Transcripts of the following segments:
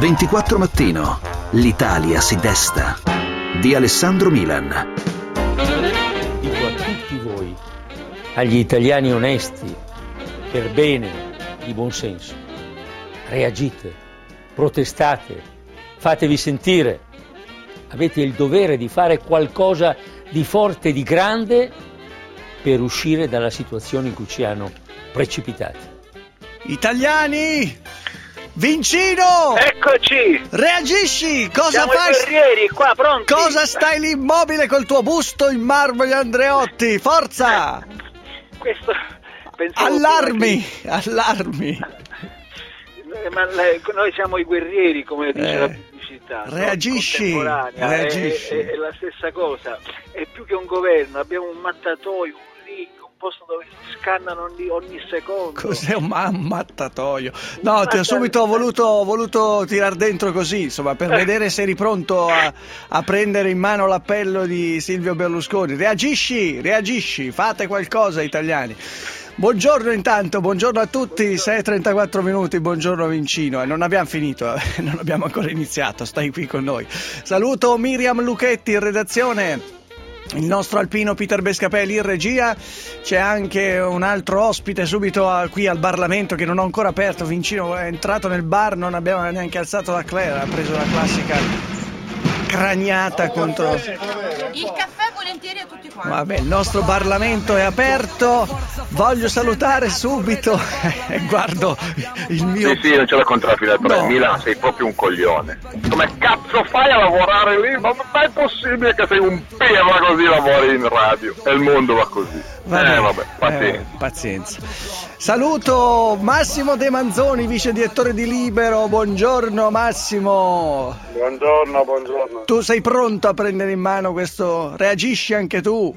24 Mattino. L'Italia si desta. Di Alessandro Milan. Dico a tutti voi, agli italiani onesti, per bene, di buon senso, reagite, protestate, fatevi sentire. Avete il dovere di fare qualcosa di forte, di grande, per uscire dalla situazione in cui ci hanno precipitati. Italiani! Vincino! Eccoci! Reagisci! Cosa Siamo fai? I guerrieri, qua pronti! Cosa stai lì immobile col tuo busto in marmo di Andreotti? Forza! Questo pensavo Allarmi! Allarmi! Ma noi siamo i guerrieri, come dice la pubblicità. Reagisci! No? Reagisci! È la stessa cosa. È più che un governo, abbiamo un mattatoio, un ring, un posto dove si scannano ogni secondo. Cos'è un mattatoio? No, ti ho subito voluto tirar dentro così, insomma, per vedere se eri pronto a prendere in mano l'appello di Silvio Berlusconi. Reagisci, fate qualcosa, italiani. Buongiorno intanto, buongiorno a tutti, 6:34 minuti, buongiorno Vincino, non abbiamo finito, non abbiamo ancora iniziato, stai qui con noi. Saluto Miriam Luchetti in redazione, il nostro alpino Peter Bescapelli in regia, c'è anche un altro ospite subito qui al Parlamento che non ho ancora aperto. Vincino è entrato nel bar, non abbiamo neanche alzato la clare, ha preso la classica craniata contro... Il caffè volentieri a tutti quanti. Vabbè, il nostro Parlamento è aperto, voglio salutare subito, guardo il mio... Sì, non c'è la contrafila, però No. Milan sei proprio un coglione. Come cazzo fai a lavorare lì? Ma è possibile che sei un perro così lavori in radio? E il mondo va così. Vabbè, pazienza. Saluto Massimo De Manzoni, vice direttore di Libero, buongiorno Massimo. Buongiorno. Tu sei pronto a prendere in mano questo? Reagisci anche tu?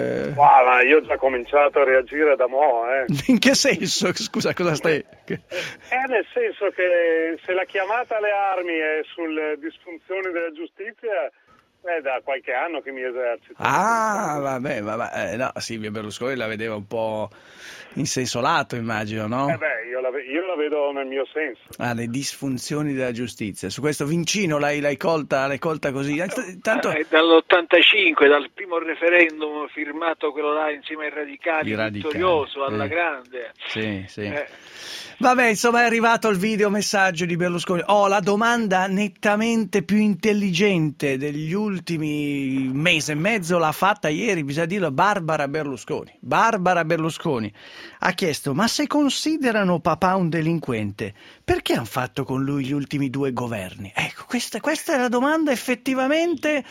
Ma io ho già cominciato a reagire da mo', In che senso? Scusa, cosa stai... nel senso che se la chiamata alle armi è sulle disfunzioni della giustizia, è da qualche anno che mi esercito. Ah, vabbè, no, Silvio Berlusconi la vedeva un po' in senso lato, immagino, no? Io la vedo nel mio senso. Ah, le disfunzioni della giustizia. Su questo Vincino l'hai colta così. Tanto... Dall'85, dal primo referendum firmato quello là insieme ai radicali, vittorioso alla grande. Sì. Vabbè, insomma è arrivato il videomessaggio di Berlusconi. La domanda nettamente più intelligente degli ultimi mesi e mezzo l'ha fatta ieri, bisogna dirlo, Barbara Berlusconi. Barbara Berlusconi ha chiesto: ma se considerano papà un delinquente, perché hanno fatto con lui gli ultimi 2 governi? Ecco, questa è la domanda effettivamente...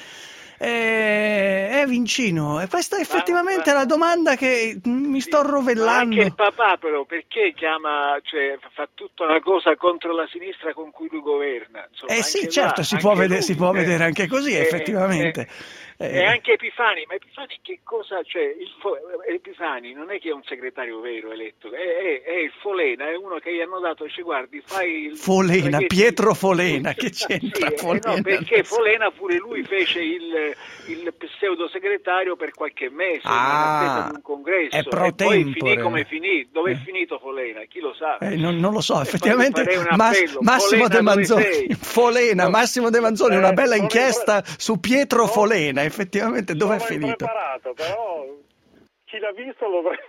Vincino, e questa effettivamente è la domanda che mi sto rovellando. Anche il papà però perché fa tutta una cosa contro la sinistra con cui lui governa, insomma, sì, certo, si può vedere anche così, effettivamente. E anche Epifani, ma Epifani che cosa c'è? Epifani non è che è un segretario vero eletto, è il Folena, è uno che gli hanno dato, guardi, fai il Folena, Pietro Folena, che c'entra Folena? No, perché Folena pure lui fece il pseudo segretario per qualche mese in attesa di un congresso, è pro e poi tempore. finì come finì. Dove è finito Folena? Chi lo sa? Non lo so, effettivamente. Massimo Folena, De Manzoni, Folena, no. Massimo De Manzoni, una bella inchiesta su Pietro Folena, effettivamente dove è finito? Preparato, però chi l'ha visto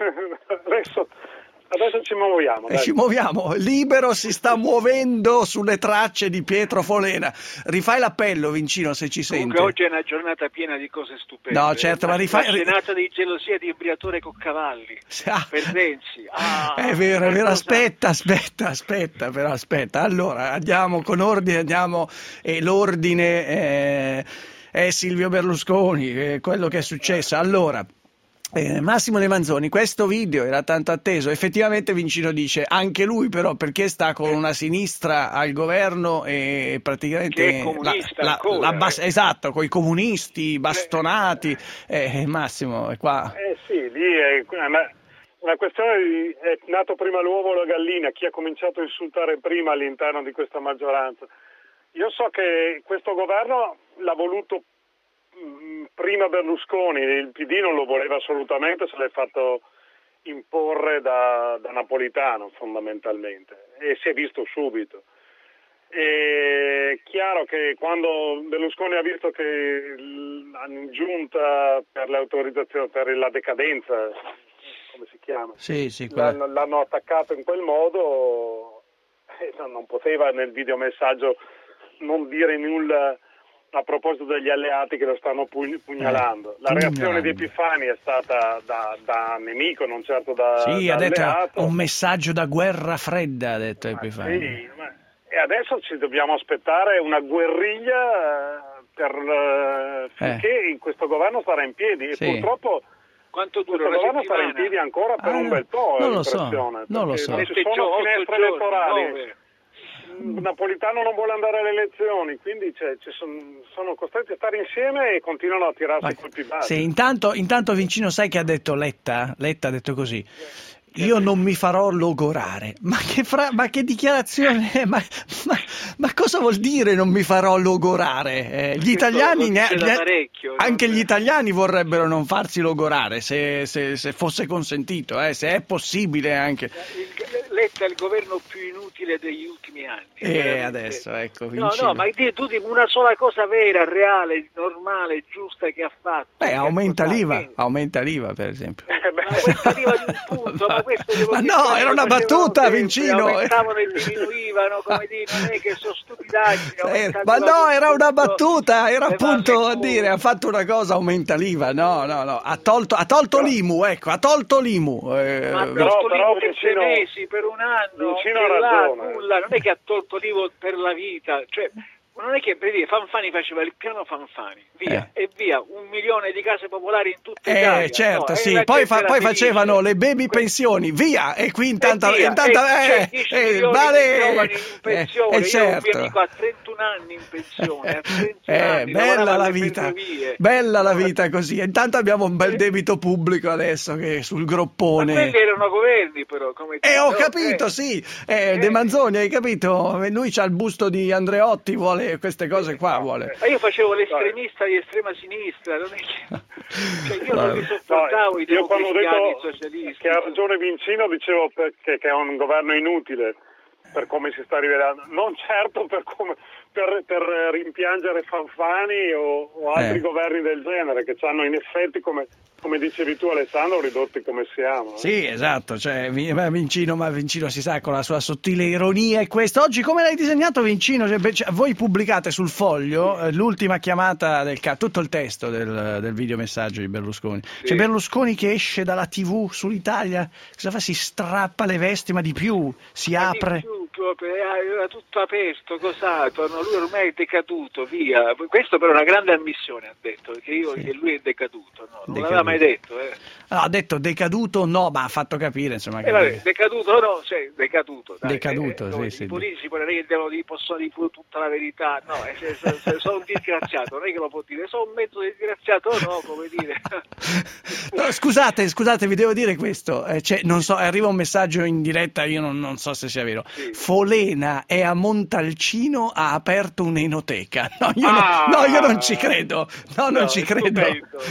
adesso ci muoviamo. Ci muoviamo, Libero si sta muovendo sulle tracce di Pietro Folena. Rifai l'appello, Vincino, se ci senti. Comunque oggi è una giornata piena di cose stupende. No, certo, ma rifai... Una scenata di gelosia di Briatore con cavalli. Per Renzi. È vero, aspetta. Allora, andiamo con ordine, e l'ordine è Silvio Berlusconi, quello che è successo. Allora... Massimo De Manzoni, questo video era tanto atteso, effettivamente Vincino dice anche lui però perché sta con una sinistra al governo e praticamente che è comunista esatto, con i comunisti bastonati, Massimo è qua. Sì, lì è una questione è nato prima l'uovo o la gallina, chi ha cominciato a insultare prima all'interno di questa maggioranza. Io so che questo governo l'ha voluto prima Berlusconi, il PD non lo voleva assolutamente, se l'è fatto imporre da Napolitano fondamentalmente, e si è visto subito. È chiaro che quando Berlusconi ha visto che in giunta per l'autorizzazione, per la decadenza, come si chiama? Sì, l'hanno attaccato in quel modo, non poteva nel videomessaggio non dire nulla a proposito degli alleati che lo stanno pugnalando. La reazione di Epifani è stata da nemico, non certo da ha detto alleato. Un messaggio da guerra fredda, ha detto Epifani. Sì, e adesso ci dobbiamo aspettare una guerriglia finché in questo governo starà in piedi. E purtroppo quanto dura questo governo starà in piedi ancora per un bel po'. Non lo so. Non ci sono finestre elettorali. Napolitano non vuole andare alle elezioni, quindi sono costretti a stare insieme e continuano a tirarsi colpi bassi. Sì, intanto Vincino, sai che ha detto Letta? Letta ha detto così: io non mi farò logorare. Ma che dichiarazione è? Ma cosa vuol dire non mi farò logorare? Gli italiani, anche gli italiani vorrebbero non farsi logorare se fosse consentito, se è possibile anche. Letta è il governo più inutile degli ultimi anni. Adesso, ecco, No, ma tu dimmi una sola cosa vera, reale, normale, giusta che ha fatto. Aumenta l'IVA, per esempio. Aumenta l'IVA di un punto, ma questo ma no, era una battuta, Vincino. Aumentavano e diminuivano, come dire, non è che sono stupidaggini. Ma no, era una battuta, era appunto a dire, ha fatto una cosa, aumenta l'IVA. No, ha tolto l'IMU, ecco, ha tolto l'IMU. Ma ha tolto l'IMU per 6 mesi, per un anno, nulla, non è che ha tolto l'IVA per la vita, cioè non è che per dire Fanfani faceva il piano Fanfani, via 1 milione di case popolari in tutta Italia. Certo, sì, poi facevano le baby pensioni, via, e qui intanto vale in pensione, certo. Io mio amico ha 31 anni in pensione, bella la vita così. Intanto abbiamo un bel debito pubblico adesso che sul groppone. Ma quelli erano governi però, come ho capito, sì. De Manzoni, hai capito? Lui c'ha il busto di Andreotti, vuole queste cose qua, vuole. Ma io facevo l'estremista di estrema sinistra, non è che io non mi sopportavo i democristiani socialisti. Che ha ragione Vincino, dicevo che è un governo inutile per come si sta rivelando, non certo per rimpiangere Fanfani o altri governi del genere che hanno in effetti, come dicevi tu Alessandro, ridotti come siamo. Sì, esatto, cioè Vincino si sa con la sua sottile ironia. E questo oggi come l'hai disegnato, Vincino? Voi pubblicate sul Foglio l'ultima chiamata tutto il testo del videomessaggio di Berlusconi. Sì. C'è Berlusconi che esce dalla TV sull'Italia, cosa fa? Si strappa le vesti, ma di più, si apre. Era tutto aperto, cosato, lui ormai è decaduto, via. Questo però è una grande ammissione, ha detto, che lui è decaduto, non l'aveva mai detto. No, ha detto decaduto no, ma ha fatto capire, insomma. Decaduto no, decaduto. Dai, sì. I politici non è che possono dire tutta la verità, no, sono un disgraziato, non è che lo può dire, sono un mezzo disgraziato, no, come dire. No, scusate, vi devo dire questo, non so, arriva un messaggio in diretta, io non so se sia vero. Sì. Folena è a Montalcino, ha aperto un'enoteca. No, io non ci credo. Non ci credo.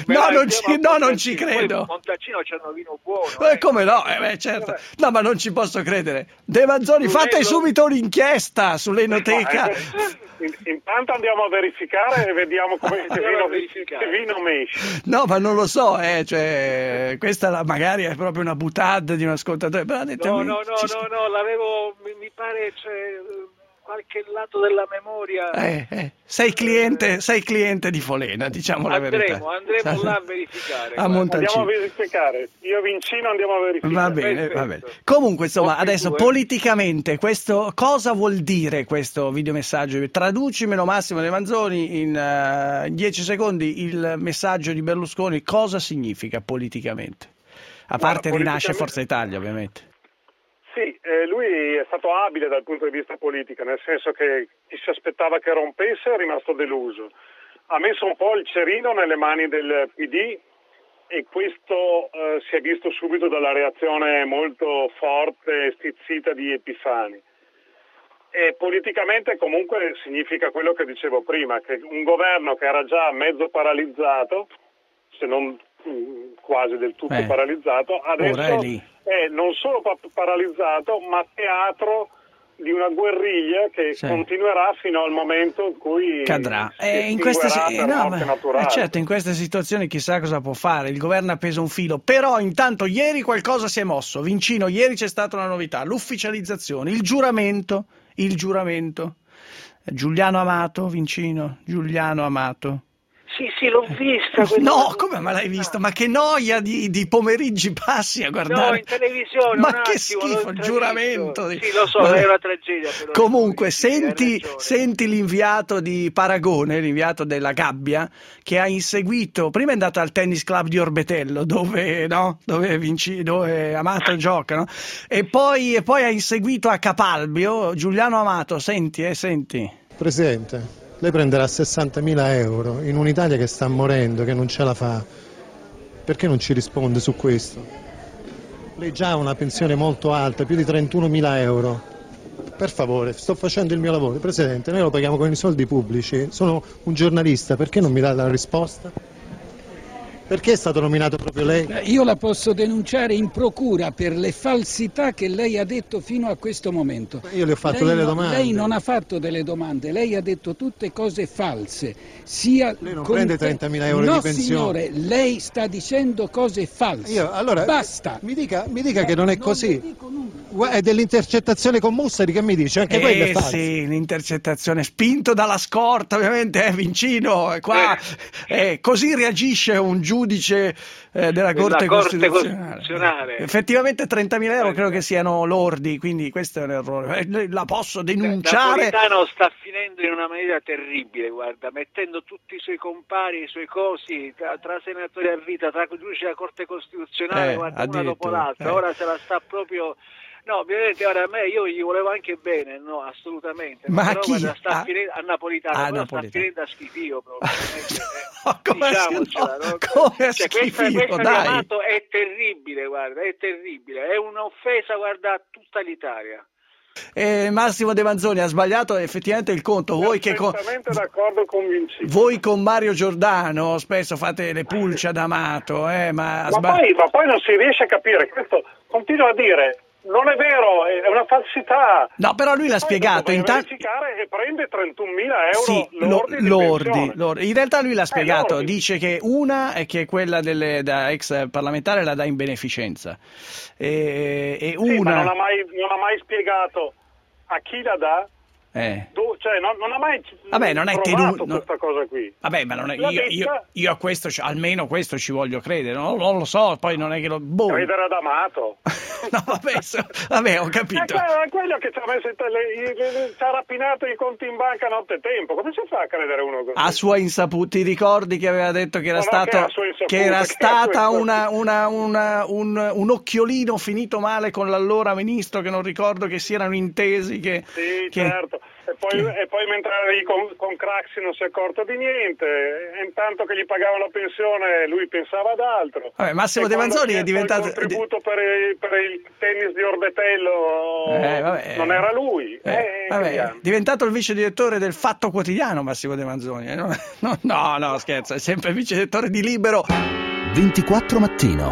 Non ci credo. Montalcino c'hanno vino buono. Come no? Certo. No, ma non ci posso credere. De Manzoni, fate subito un'inchiesta sull'enoteca. Intanto andiamo a verificare e vediamo come vino mesce. No, ma non lo so, cioè, questa magari è proprio una boutade di un ascoltatore. Però no, l'avevo, mi pare, qualche lato della memoria. Sei cliente di Folena, diciamo la verità. Andremo là a verificare. Andiamo a verificare. Io Vincino andiamo a verificare. Va bene. Comunque, insomma, adesso politicamente questo cosa vuol dire questo videomessaggio? Traducimelo Massimo De Manzoni in 10 secondi il messaggio di Berlusconi, cosa significa politicamente? A parte rinasce Forza Italia, ovviamente. Sì, lui è stato abile dal punto di vista politico, nel senso che chi si aspettava che rompesse è rimasto deluso. Ha messo un po' il cerino nelle mani del PD e questo si è visto subito dalla reazione molto forte e stizzita di Epifani. E politicamente comunque significa quello che dicevo prima, che un governo che era già mezzo paralizzato, se non quasi del tutto paralizzato, adesso è non solo paralizzato, ma teatro di una guerriglia che continuerà fino al momento in cui cadrà. In queste situazioni chissà cosa può fare. Il governo ha appeso un filo, però intanto ieri qualcosa si è mosso. Vincino, ieri c'è stata una novità, l'ufficializzazione, il giuramento. Giuliano Amato, Vincino, Giuliano Amato. Sì, l'ho vista. No, come me l'hai vista? Ma che noia di pomeriggi passi a guardare. No, in televisione. Ma che schifo, il giuramento. Sì, lo so, è una tragedia. Però comunque, senti l'inviato di Paragone, l'inviato della Gabbia, che ha inseguito, prima è andato al tennis club di Orbetello, dove Amato gioca, no? E poi ha inseguito a Capalbio, Giuliano Amato, senti. Presidente, lei prenderà 60.000 euro in un'Italia che sta morendo, che non ce la fa. Perché non ci risponde su questo? Lei già ha una pensione molto alta, più di 31.000 euro. Per favore, sto facendo il mio lavoro. Presidente, noi lo paghiamo con i soldi pubblici. Sono un giornalista, perché non mi dà la risposta? Perché è stato nominato proprio lei? Io la posso denunciare in procura per le falsità che lei ha detto fino a questo momento. Io le ho fatto delle domande. Lei non ha fatto delle domande, lei ha detto tutte cose false. Lei non prende 30.000 euro di pensione? No signore, lei sta dicendo cose false. Allora, basta. Mi dica che non è così. È dell'intercettazione con Mussari, che mi dice? Anche quella è falsa. Sì, l'intercettazione, spinto dalla scorta ovviamente, Vincino, qua così reagisce un giudice della Corte Costituzionale. Effettivamente 30.000 euro credo che siano lordi, quindi questo è un errore. La posso denunciare. Napolitano sta finendo in una maniera terribile, guarda, mettendo tutti i suoi compari, i suoi cosi, tra senatori a vita, tra giudici della Corte Costituzionale, guarda, una dopo l'altra, ora se la sta proprio... No, ovviamente ora io gli volevo anche bene, no, assolutamente. Ma però, chi? Guarda, sta finendo a Napolitano, sta finendo a schifio proprio. Diciamocela, come a schifio, questo dai. chiamato è terribile, guarda, è terribile, è un'offesa, guarda, a tutta l'Italia. Massimo De Manzoni ha sbagliato effettivamente il conto. Voi d'accordo con Vincino. Voi con Mario Giordano spesso fate le pulce ad Amato, ma poi non si riesce a capire. Questo continua a dire non è vero, è una falsità. No, però lui l'ha spiegato. Verificare e prende 31.000 euro lordi. In realtà lui l'ha spiegato. Dice che una è che quella da ex parlamentare la dà in beneficenza. E una... ma non ha mai spiegato a chi la dà. Non ha mai provato questa cosa qui. Vabbè, ma non è, io a questo, almeno questo ci voglio credere, non lo so, poi non è che lo... Credere ad Amato. No, vabbè, ho capito. È quello che ci ha rapinato i conti in banca nottetempo. Come si fa a credere uno così? A sua insaputa, ti ricordi che aveva detto che era stata un occhiolino finito male con l'allora ministro, che non ricordo, che si erano intesi che... Sì, certo. E poi mentre era lì con Craxi non si è accorto di niente, e intanto che gli pagavano la pensione lui pensava ad altro. Vabbè, Massimo De Manzoni è diventato... Il contributo per il tennis di Orbetello non era lui. È diventato il vice direttore del Fatto Quotidiano Massimo De Manzoni. No, scherzo, è sempre il vice direttore di Libero. 24 Mattino.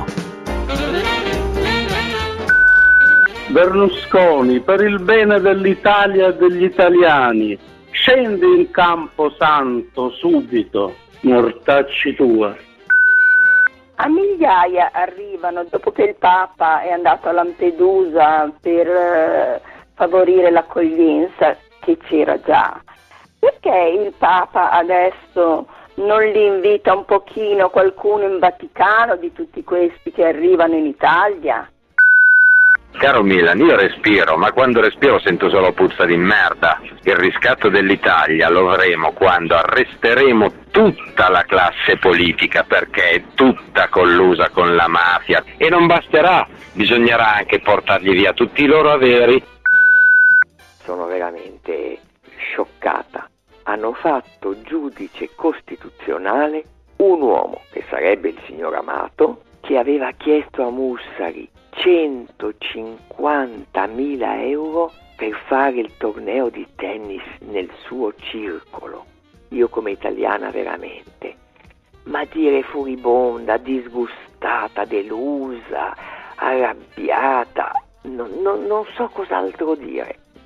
Berlusconi, per il bene dell'Italia e degli italiani, scendi in campo santo subito, mortacci tua. A migliaia arrivano dopo che il Papa è andato a Lampedusa per favorire l'accoglienza che c'era già. Perché il Papa adesso non li invita un pochino qualcuno in Vaticano di tutti questi che arrivano in Italia? Caro Milan, io respiro, ma quando respiro sento solo puzza di merda. Il riscatto dell'Italia lo avremo quando arresteremo tutta la classe politica, perché è tutta collusa con la mafia. E non basterà, bisognerà anche portargli via tutti i loro averi. Sono veramente scioccata. Hanno fatto giudice costituzionale un uomo, che sarebbe il signor Amato, che aveva chiesto a Mussari 150.000 euro per fare il torneo di tennis nel suo circolo. Io come italiana veramente, ma dire furibonda, disgustata, delusa, arrabbiata, non so cos'altro dire.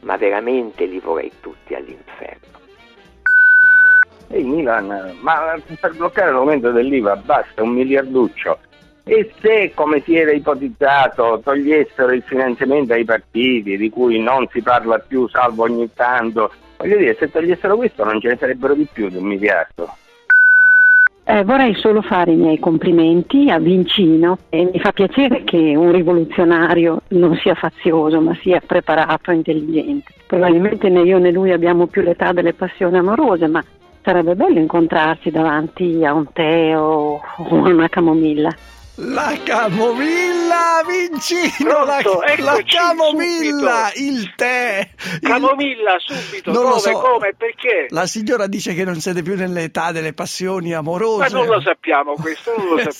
ma veramente li vorrei tutti all'inferno. Ehi Milan, ma per bloccare l'aumento dell'IVA basta 1 miliarduccio. E se, come si era ipotizzato, togliessero il finanziamento ai partiti, di cui non si parla più salvo ogni tanto, voglio dire, se togliessero questo non ce ne sarebbero di più di 1 miliardo. Vorrei solo fare i miei complimenti a Vincino e mi fa piacere che un rivoluzionario non sia fazioso ma sia preparato e intelligente. Probabilmente né io né lui abbiamo più l'età delle passioni amorose, ma sarebbe bello incontrarsi davanti a un tè o a una camomilla. La camomilla, Vincino, la camomilla, subito. Il tè. Camomilla, subito, non dove, lo so. Come, perché? La signora dice che non siete più nell'età delle passioni amorose. Ma non lo sappiamo questo,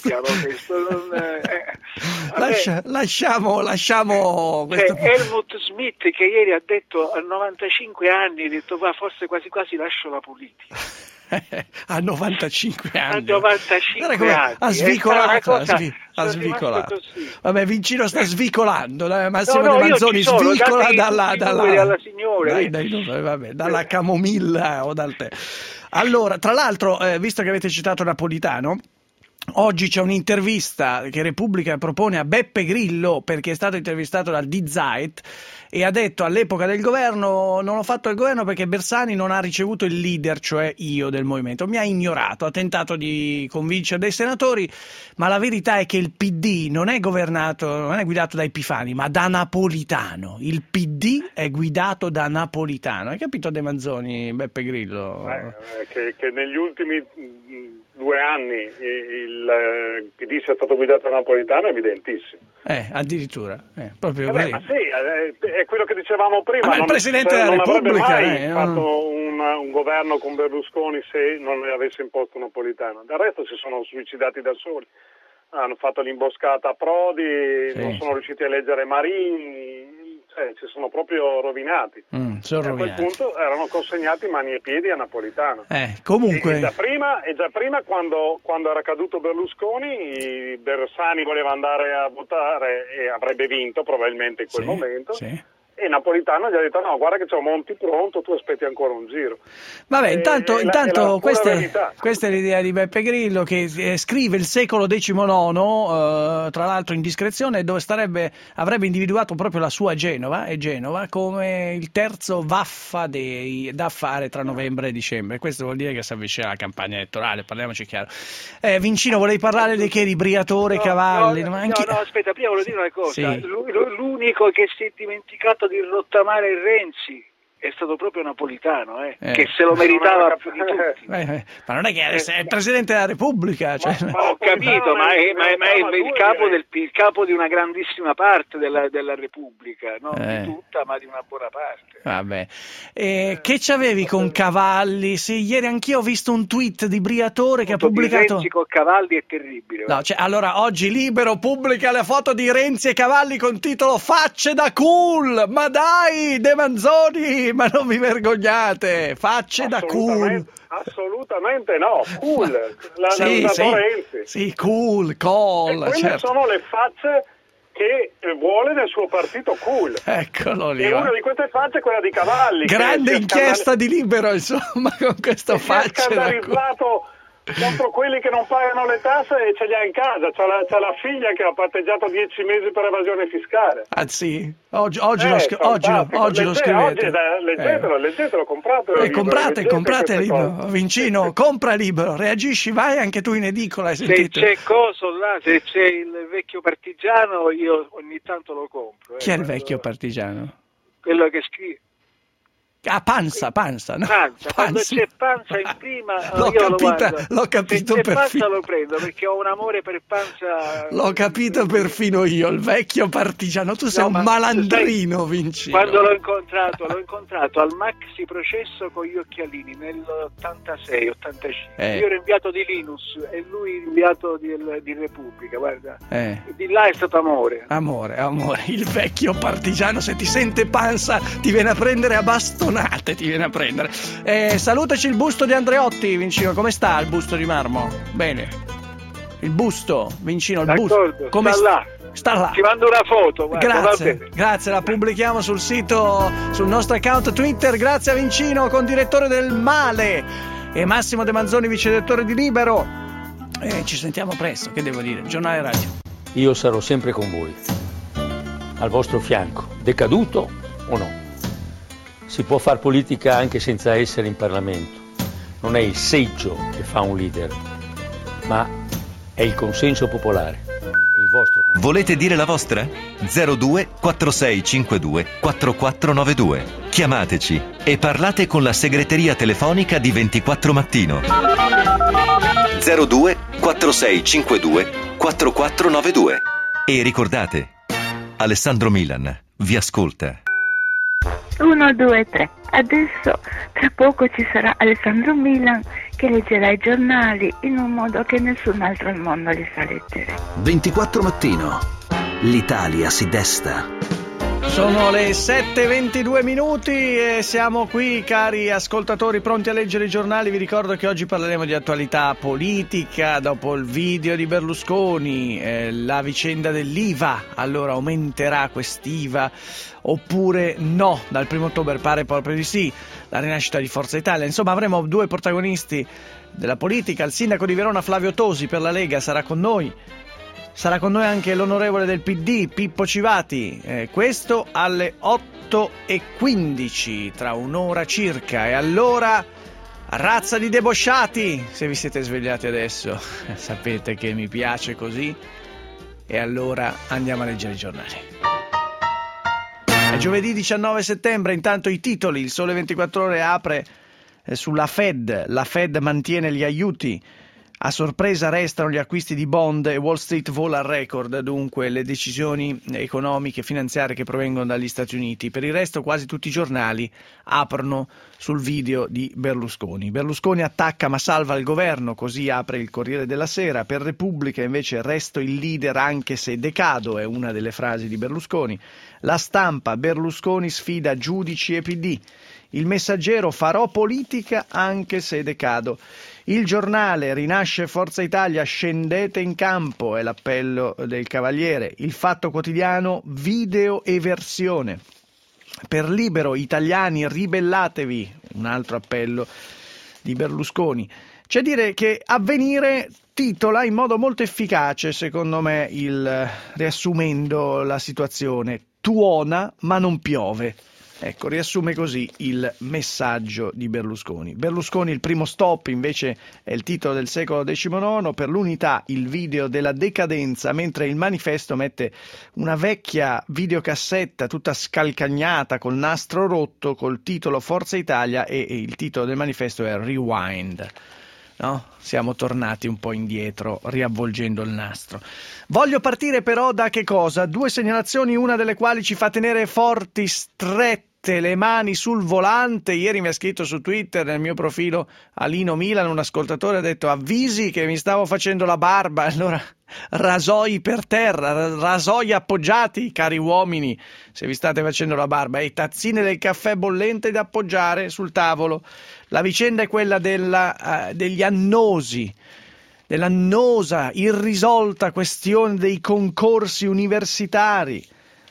Lasciamo questo. Helmut Schmidt che ieri ha detto a 95 anni, ha detto forse quasi quasi lascio la politica. A 95 anni. Ha svicolato. Vabbè, Vincino sta svicolando. Massimo De Manzoni svicola dalla signora. Dalla camomilla o dal tè. Allora, tra l'altro, visto che avete citato Napolitano, oggi c'è un'intervista che Repubblica propone a Beppe Grillo, perché è stato intervistato dal Die Zeit e ha detto: all'epoca del governo non ho fatto il governo perché Bersani non ha ricevuto il leader, cioè io del movimento, mi ha ignorato, ha tentato di convincere dei senatori, ma la verità è che il PD non è guidato da Epifani ma da Napolitano. Il PD è guidato da Napolitano. Hai capito, De Manzoni, Beppe Grillo? Che negli ultimi 2 anni il PD sia stato guidato da Napolitano è evidentissimo. Addirittura. Proprio ma sì, è quello che dicevamo prima. Ma il Presidente della Repubblica non avrebbe mai fatto un governo con Berlusconi se non le avesse imposto Napolitano. Del resto si sono suicidati da soli. Hanno fatto l'imboscata a Prodi, non sono riusciti a eleggere Marini, si sono proprio rovinati. A quel punto erano consegnati mani e piedi a Napolitano. Comunque... E già prima quando era caduto Berlusconi, Bersani voleva andare a votare e avrebbe vinto probabilmente in quel momento. E Napolitano gli ha detto: no, guarda che c'ho Monti pronto, tu aspetti ancora un giro. Vabbè, intanto questa è l'idea di Beppe Grillo, che scrive il secolo XIX, tra l'altro in discrezione, dove avrebbe individuato proprio la sua Genova come il terzo Vaffa Day da fare tra novembre e dicembre. Questo vuol dire che si avvicina alla campagna elettorale, parliamoci chiaro. Vincino, volevi parlare di che? Di Briatore, Cavalli? No, aspetta, prima volevo dire una cosa. L'unico che si è dimenticato di rottamare Renzi è stato proprio Napolitano, che se lo meritava più di tutti. Ma non è che è il Presidente della Repubblica. Ho capito, ma è il capo di una grandissima parte della Repubblica, non di tutta, ma di una buona parte. Vabbè. Che c'avevi con Cavalli? Sì, ieri anch'io ho visto un tweet di Briatore che ha pubblicato... Renzi con Cavalli è terribile. No, allora oggi Libero pubblica la foto di Renzi e Cavalli con titolo "Facce da cool". Ma dai, De Manzoni, ma non vi vergognate? Facce da cool. Assolutamente no, cool. Renzi. Sì, cool, call. E quelle sono le facce che vuole nel suo partito cool. Eccolo lì. E una di queste facce è quella di Cavalli. Grande inchiesta di Libero, insomma, con questo facce da cool. Contro quelli che non pagano le tasse e ce li ha in casa. C'ha la figlia che ha patteggiato 10 mesi per evasione fiscale. Ah sì? Oggi lo scrivete. Leggetelo, comprate Libero. Vincino, compra Libero, reagisci, vai anche tu in edicola. Se c'è coso là, se c'è il vecchio partigiano, io ogni tanto lo compro. Chi è il vecchio partigiano? Quello che scrive. Panza, no? Quando c'è Panza in prima l'ho capito se c'è perfino. Panza lo prendo perché ho un amore per Panza. L'ho capito perfino io, il vecchio partigiano. Tu sei un malandrino, Vincino. Quando l'ho incontrato al maxi processo con gli occhialini nell'86-85. Io ero inviato di Linus e lui inviato di Repubblica, guarda. Di là è stato amore, il vecchio partigiano. Se ti sente Panza ti viene a prendere a bastonate, salutaci il busto di Andreotti, Vincino. Come sta il busto di marmo? Bene. il busto, Vincino, il D'accordo, busto. Come sta là. Ti mando una foto. Guarda, grazie, la pubblichiamo sul sito, sul nostro account Twitter. Grazie a Vincino, condirettore del Male, e Massimo De Manzoni, vice direttore di Libero. Ci sentiamo presto, che devo dire, giornale radio. Io sarò sempre con voi, al vostro fianco, decaduto o no. Si può far politica anche senza essere in Parlamento. Non è il seggio che fa un leader, ma è il consenso popolare. Il vostro. Volete dire la vostra? 02 4652 4492. Chiamateci e parlate con la segreteria telefonica di 24 Mattino. 02 4652 4492. E ricordate, Alessandro Milan vi ascolta. 1, 2, 3. Adesso tra poco ci sarà Alessandro Milan che leggerà i giornali in un modo che nessun altro al mondo li sa leggere. 24 Mattino. L'Italia si desta. Sono le 7:22 minuti e siamo qui, cari ascoltatori, pronti a leggere i giornali. Vi ricordo che oggi parleremo di attualità politica, dopo il video di Berlusconi, la vicenda dell'IVA. Allora, aumenterà quest'IVA oppure no? Dal 1 ottobre pare proprio di sì. La rinascita di Forza Italia. Insomma, avremo due protagonisti della politica. Il sindaco di Verona, Flavio Tosi, per la Lega, sarà con noi. Sarà con noi anche l'onorevole del PD, Pippo Civati, questo alle 8:15, tra un'ora circa. E allora, razza di debosciati, se vi siete svegliati adesso, sapete che mi piace così. E allora andiamo a leggere i giornali. È giovedì 19 settembre, intanto i titoli. Il Sole 24 Ore apre sulla Fed. La Fed mantiene gli aiuti. A sorpresa restano gli acquisti di bond e Wall Street vola al record, dunque le decisioni economiche e finanziarie che provengono dagli Stati Uniti. Per il resto quasi tutti i giornali aprono sul video di Berlusconi. Berlusconi attacca ma salva il governo, così apre il Corriere della Sera. Per Repubblica invece resto il leader anche se decado, è una delle frasi di Berlusconi. La Stampa, Berlusconi sfida giudici e PD. Il Messaggero, farò politica anche se decado. Il Giornale, rinasce Forza Italia, scendete in campo, è l'appello del Cavaliere. Il Fatto Quotidiano, video e versione. Per Libero, italiani ribellatevi, un altro appello di Berlusconi. C'è a dire che Avvenire titola in modo molto efficace, secondo me, riassumendo la situazione, tuona ma non piove. Ecco, riassume così il messaggio di Berlusconi. Berlusconi, il primo stop, invece, è il titolo del secolo XIX. Per l'Unità, il video della decadenza, mentre il Manifesto mette una vecchia videocassetta tutta scalcagnata col nastro rotto col titolo Forza Italia e il titolo del Manifesto è Rewind. No? Siamo tornati un po' indietro riavvolgendo il nastro. Voglio partire però da che cosa? Due segnalazioni, una delle quali ci fa tenere forti, strette le mani sul volante. Ieri mi ha scritto su Twitter, nel mio profilo Alino Milan, un ascoltatore ha detto: avvisi che mi stavo facendo la barba. Allora, rasoi per terra, rasoi appoggiati, cari uomini, se vi state facendo la barba, e tazzine del caffè bollente da appoggiare sul tavolo. La vicenda è quella degli annosi, dell'annosa, irrisolta questione dei concorsi universitari.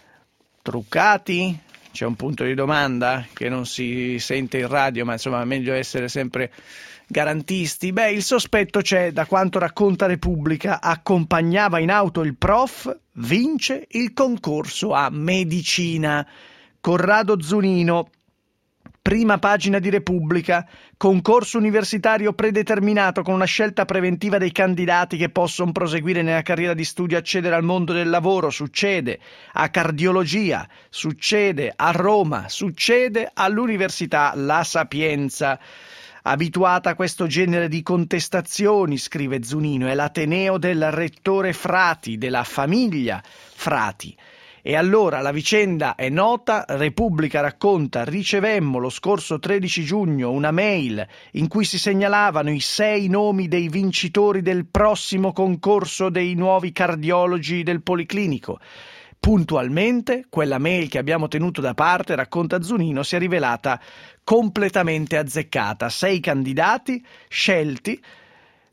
Truccati? C'è un punto di domanda che non si sente in radio, ma insomma è meglio essere sempre garantisti. Beh, il sospetto c'è, da quanto racconta Repubblica. Accompagnava in auto il prof, vince il concorso a medicina. Corrado Zunino, prima pagina di Repubblica, concorso universitario predeterminato con una scelta preventiva dei candidati che possono proseguire nella carriera di studio e accedere al mondo del lavoro. Succede a cardiologia, succede a Roma, succede all'Università La Sapienza. Abituata a questo genere di contestazioni, scrive Zunino, è l'ateneo del rettore Frati, della famiglia Frati. E allora la vicenda è nota. Repubblica racconta: ricevemmo lo scorso 13 giugno una mail in cui si segnalavano i 6 nomi dei vincitori del prossimo concorso dei nuovi cardiologi del Policlinico. Puntualmente quella mail che abbiamo tenuto da parte, racconta Zunino, si è rivelata completamente azzeccata. 6 candidati scelti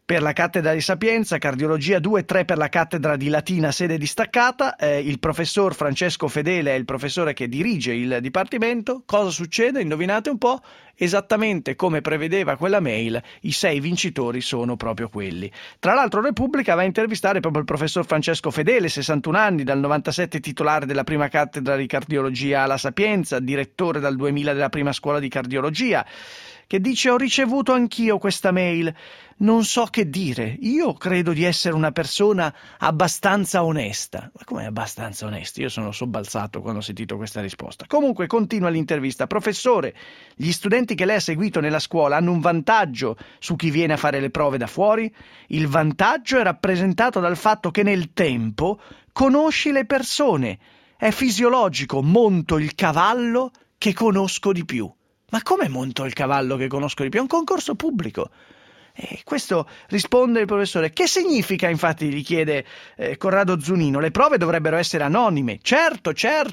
per la cattedra di Sapienza, cardiologia 2, 3 per la cattedra di Latina, sede distaccata. Il professor Francesco Fedele è il professore che dirige il dipartimento. Cosa succede? Indovinate un po'. Esattamente come prevedeva quella mail, i 6 vincitori sono proprio quelli. Tra l'altro Repubblica va a intervistare proprio il professor Francesco Fedele, 61 anni, dal 97 titolare della prima cattedra di cardiologia alla Sapienza, direttore dal 2000 della prima scuola di cardiologia, che dice: ho ricevuto anch'io questa mail, non so che dire, io credo di essere una persona abbastanza onesta. Ma come abbastanza onesta? Io sono sobbalzato quando ho sentito questa risposta. Comunque continua l'intervista: professore, gli studenti che lei ha seguito nella scuola hanno un vantaggio su chi viene a fare le prove da fuori? Il vantaggio è rappresentato dal fatto che nel tempo conosci le persone, è fisiologico, monto il cavallo che conosco di più. Ma come monto il cavallo che conosco di più? È un concorso pubblico. E questo risponde il professore. Che significa, infatti, gli chiede Corrado Zunino, le prove dovrebbero essere anonime. Certo,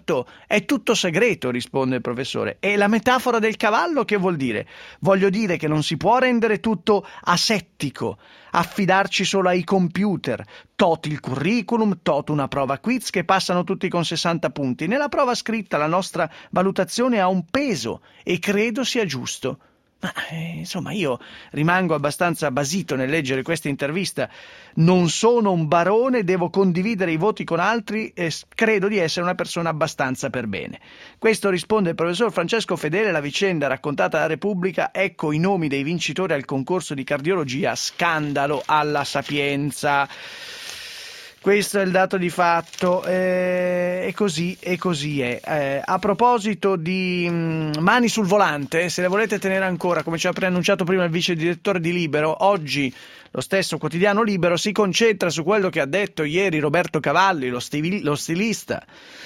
è tutto segreto, risponde il professore. E la metafora del cavallo che vuol dire? Voglio dire che non si può rendere tutto asettico, affidarci solo ai computer, tot il curriculum, tot una prova quiz che passano tutti con 60 punti. Nella prova scritta la nostra valutazione ha un peso e credo sia giusto. Ma insomma, io rimango abbastanza basito nel leggere questa intervista. Non sono un barone, devo condividere i voti con altri e credo di essere una persona abbastanza per bene. Questo risponde il professor Francesco Fedele. La vicenda raccontata da Repubblica, ecco i nomi dei vincitori al concorso di cardiologia, scandalo alla Sapienza. Questo è il dato di fatto, e così è. A proposito di mani sul volante, se le volete tenere ancora, come ci ha preannunciato prima il vice direttore di Libero, oggi lo stesso quotidiano Libero si concentra su quello che ha detto ieri Roberto Cavalli, lo stilista,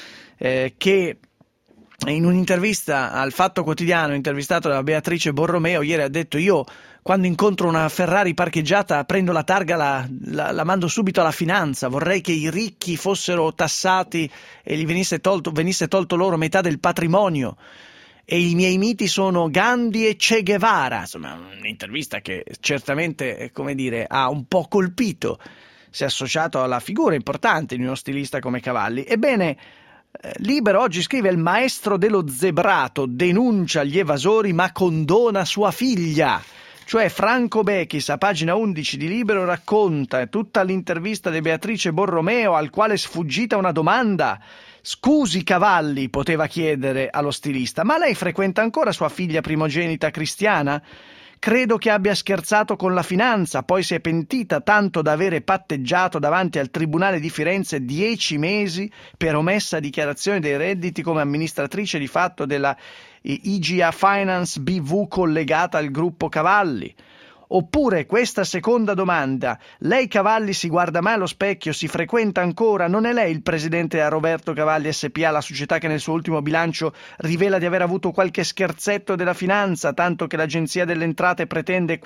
che in un'intervista al Fatto Quotidiano, intervistato da Beatrice Borromeo, ieri ha detto: io quando incontro una Ferrari parcheggiata prendo la targa, la mando subito alla finanza, vorrei che i ricchi fossero tassati e gli venisse tolto loro metà del patrimonio, e i miei miti sono Gandhi e Che Guevara. Insomma, un'intervista che certamente, come dire, ha un po' colpito, si è associato alla figura importante di uno stilista come Cavalli. Ebbene, Libero oggi scrive: il maestro dello zebrato denuncia gli evasori ma condona sua figlia. Cioè Franco Bechis, a pagina 11 di Libero, racconta tutta l'intervista di Beatrice Borromeo, al quale è sfuggita una domanda. Scusi Cavalli, poteva chiedere allo stilista, ma lei frequenta ancora sua figlia primogenita Cristiana? Credo che abbia scherzato con la finanza, poi si è pentita tanto da avere patteggiato davanti al Tribunale di Firenze 10 mesi per omessa dichiarazione dei redditi come amministratrice di fatto della IGA Finance BV collegata al gruppo Cavalli. Oppure questa seconda domanda: lei Cavalli si guarda mai allo specchio, si frequenta ancora? Non è lei il presidente a Roberto Cavalli SPA, la società che nel suo ultimo bilancio rivela di aver avuto qualche scherzetto della finanza, tanto che l'Agenzia delle Entrate pretende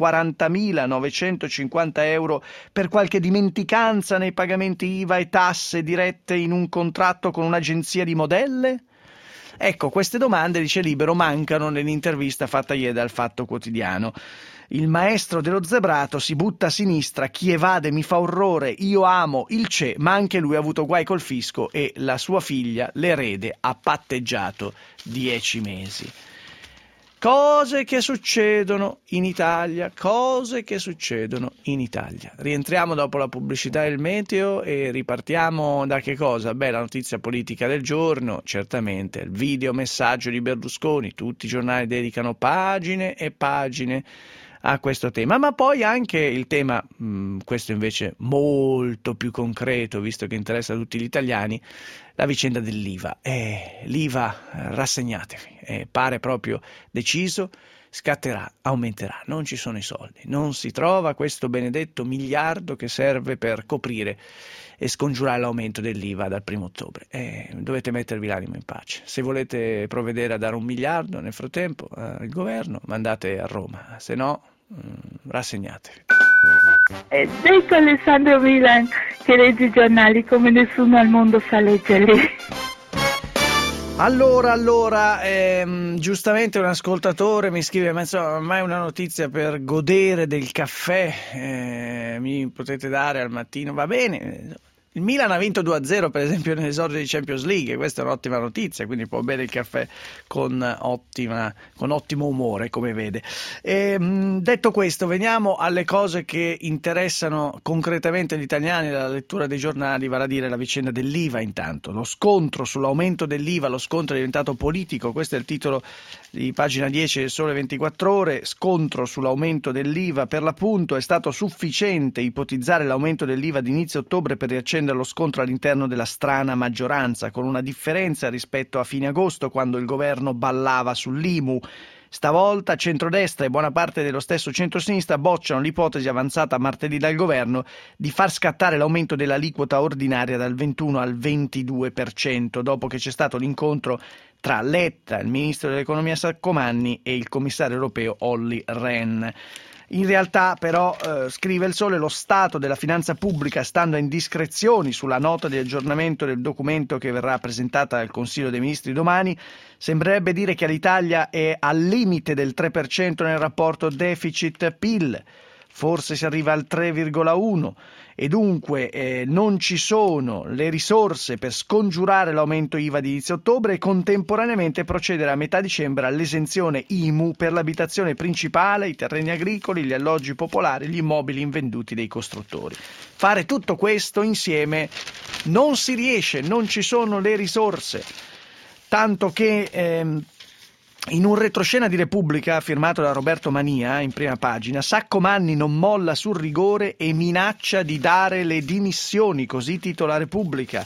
40.950 euro per qualche dimenticanza nei pagamenti IVA e tasse dirette in un contratto con un'agenzia di modelle? Ecco, queste domande, dice Libero, mancano nell'intervista fatta ieri dal Fatto Quotidiano. Il maestro dello zebrato si butta a sinistra, chi evade mi fa orrore, io amo il CE, ma anche lui ha avuto guai col fisco e la sua figlia, l'erede, ha patteggiato 10 mesi. Cose che succedono in Italia, Rientriamo dopo la pubblicità e il meteo e ripartiamo da che cosa? Beh, la notizia politica del giorno, certamente, il video messaggio di Berlusconi, tutti i giornali dedicano pagine e pagine a questo tema, ma poi anche il tema, questo invece molto più concreto, visto che interessa a tutti gli italiani, la vicenda dell'IVA. L'IVA, rassegnatevi, pare proprio deciso, scatterà, aumenterà, non ci sono i soldi, non si trova questo benedetto miliardo che serve per coprire e scongiurare l'aumento dell'IVA dal 1° ottobre. Dovete mettervi l'animo in pace. Se volete provvedere a dare 1 miliardo nel frattempo al governo, mandate a Roma, se no rassegnatevi. Ed ecco Alessandro Milan che legge i giornali come nessuno al mondo sa leggerli. Allora, giustamente un ascoltatore mi scrive, ma insomma, ormai è una notizia per godere del caffè, mi potete dare al mattino, va bene. Il Milan ha vinto 2-0 per esempio nell'esordio di Champions League, questa è un'ottima notizia, quindi può bere il caffè con ottimo umore, come vede. Detto questo, veniamo alle cose che interessano concretamente gli italiani dalla lettura dei giornali, vale a dire la vicenda dell'IVA intanto. Lo scontro sull'aumento dell'IVA, lo scontro è diventato politico, questo è il titolo di pagina 10 del Sole 24 Ore, scontro sull'aumento dell'IVA, per l'appunto è stato sufficiente ipotizzare l'aumento dell'IVA di inizio ottobre per riaccendere lo scontro all'interno della strana maggioranza, con una differenza rispetto a fine agosto quando il governo ballava sull'IMU. Stavolta centrodestra e buona parte dello stesso centrosinistra bocciano l'ipotesi avanzata martedì dal governo di far scattare l'aumento dell'aliquota ordinaria dal 21 al 22%, dopo che c'è stato l'incontro tra Letta, il ministro dell'economia Saccomanni e il commissario europeo Olli Rehn. In realtà però, scrive il Sole, lo stato della finanza pubblica, stando a indiscrezioni sulla nota di aggiornamento del documento che verrà presentata al Consiglio dei Ministri domani, sembrerebbe dire che l'Italia è al limite del 3% nel rapporto deficit-PIL. Forse si arriva al 3,1 e dunque non ci sono le risorse per scongiurare l'aumento IVA di inizio ottobre e contemporaneamente procedere a metà dicembre all'esenzione IMU per l'abitazione principale, i terreni agricoli, gli alloggi popolari, gli immobili invenduti dei costruttori. Fare tutto questo insieme non si riesce, non ci sono le risorse, tanto che in un retroscena di Repubblica firmato da Roberto Mania in prima pagina, Saccomanni non molla sul rigore e minaccia di dare le dimissioni, così titola Repubblica.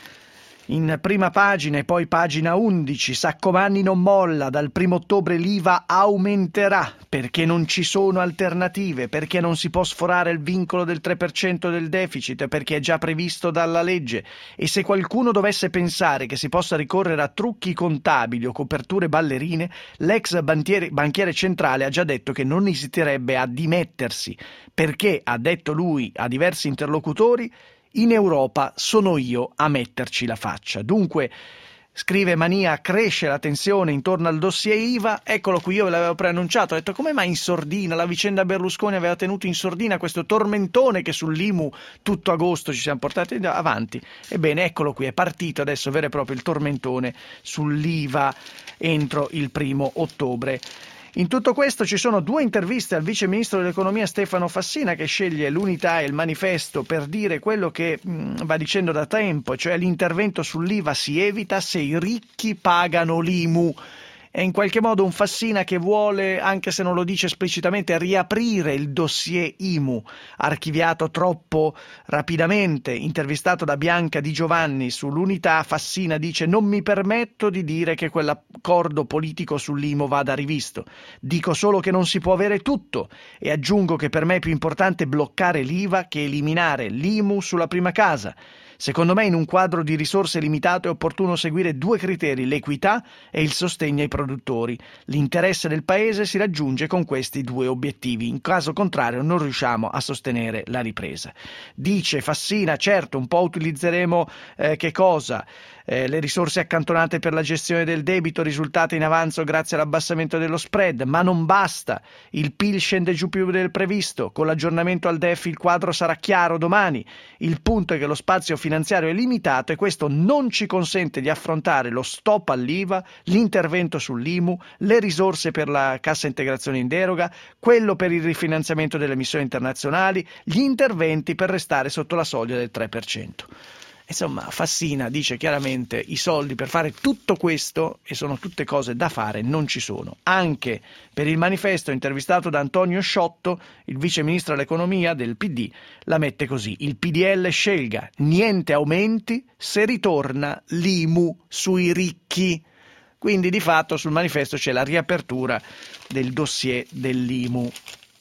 In prima pagina e poi pagina 11, Saccomanni non molla, dal 1 ottobre l'IVA aumenterà perché non ci sono alternative, perché non si può sforare il vincolo del 3% del deficit, perché è già previsto dalla legge e se qualcuno dovesse pensare che si possa ricorrere a trucchi contabili o coperture ballerine, l'ex banchiere centrale ha già detto che non esiterebbe a dimettersi, perché, ha detto lui a diversi interlocutori, in Europa sono io a metterci la faccia. Dunque, scrive Mania, cresce la tensione intorno al dossier IVA, eccolo qui, io ve l'avevo preannunciato, ho detto come mai in sordina, la vicenda Berlusconi aveva tenuto in sordina questo tormentone che sull'IMU tutto agosto ci siamo portati avanti, ebbene eccolo qui, è partito adesso vero e proprio il tormentone sull'IVA entro il 1 ottobre. In tutto questo ci sono 2 interviste al vice ministro dell'economia Stefano Fassina, che sceglie l'Unità e il Manifesto per dire quello che va dicendo da tempo, cioè l'intervento sull'IVA si evita se i ricchi pagano l'IMU. È in qualche modo un Fassina che vuole, anche se non lo dice esplicitamente, riaprire il dossier IMU, archiviato troppo rapidamente. Intervistato da Bianca Di Giovanni sull'Unità, Fassina dice: non mi permetto di dire che quell'accordo politico sull'IMU vada rivisto. Dico solo che non si può avere tutto e aggiungo che per me è più importante bloccare l'IVA che eliminare l'IMU sulla prima casa. Secondo me in un quadro di risorse limitato è opportuno seguire 2 criteri, l'equità e il sostegno ai produttori. L'interesse del Paese si raggiunge con questi 2 obiettivi, in caso contrario non riusciamo a sostenere la ripresa. Dice Fassina, certo un po' utilizzeremo che cosa? Le risorse accantonate per la gestione del debito risultate in avanzo grazie all'abbassamento dello spread, ma non basta. Il PIL scende giù più del previsto, con l'aggiornamento al DEF il quadro sarà chiaro domani. Il punto è che lo spazio finanziario è limitato e questo non ci consente di affrontare lo stop all'IVA, l'intervento sull'IMU, le risorse per la cassa integrazione in deroga, quello per il rifinanziamento delle missioni internazionali, gli interventi per restare sotto la soglia del 3%. Insomma, Fassina dice chiaramente i soldi per fare tutto questo, e sono tutte cose da fare, non ci sono. Anche per il Manifesto, intervistato da Antonio Sciotto, il vice ministro dell'economia del PD, la mette così: il PDL scelga, niente aumenti se ritorna l'IMU sui ricchi. Quindi di fatto sul Manifesto c'è la riapertura del dossier dell'IMU.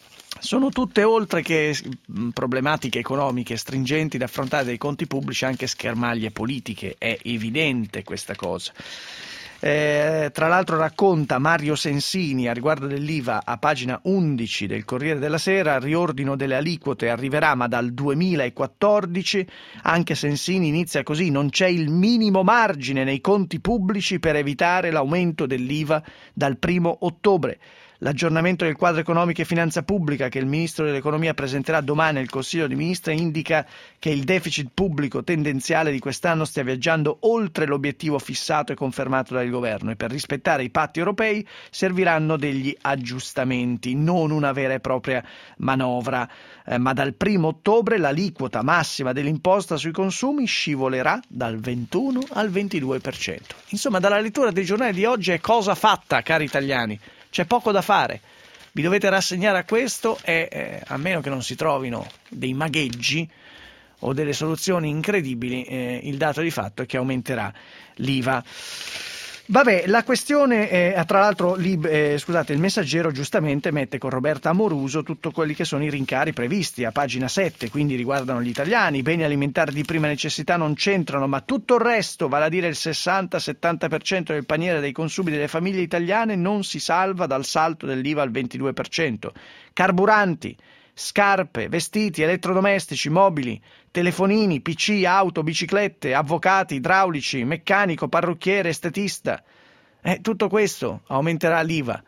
Sono tutte, oltre che problematiche economiche stringenti da affrontare dai conti pubblici, anche schermaglie politiche, è evidente questa cosa. Tra l'altro racconta Mario Sensini a riguardo dell'IVA a pagina 11 del Corriere della Sera: il riordino delle aliquote arriverà ma dal 2014. Anche Sensini inizia così: non c'è il minimo margine nei conti pubblici per evitare l'aumento dell'IVA dal 1° ottobre. L'aggiornamento del quadro economico e finanza pubblica che il Ministro dell'Economia presenterà domani al Consiglio dei Ministri indica che il deficit pubblico tendenziale di quest'anno stia viaggiando oltre l'obiettivo fissato e confermato dal Governo, e per rispettare i patti europei serviranno degli aggiustamenti, non una vera e propria manovra. Ma dal 1° ottobre l'aliquota massima dell'imposta sui consumi scivolerà dal 21 al 22%. Insomma, dalla lettura dei giornali di oggi è cosa fatta, cari italiani. C'è poco da fare, vi dovete rassegnare a questo e a meno che non si trovino dei magheggi o delle soluzioni incredibili, il dato di fatto è che aumenterà l'IVA. Vabbè, la questione tra l'altro il Messaggero giustamente mette con Roberta Amoruso tutti quelli che sono i rincari previsti a pagina 7, quindi riguardano gli italiani. I beni alimentari di prima necessità non c'entrano, ma tutto il resto, vale a dire il 60-70% del paniere dei consumi delle famiglie italiane, non si salva dal salto dell'IVA al 22%. Carburanti, scarpe, vestiti, elettrodomestici, mobili, telefonini, PC, auto, biciclette, avvocati, idraulici, meccanico, parrucchiere, estetista. Tutto questo aumenterà l'IVA.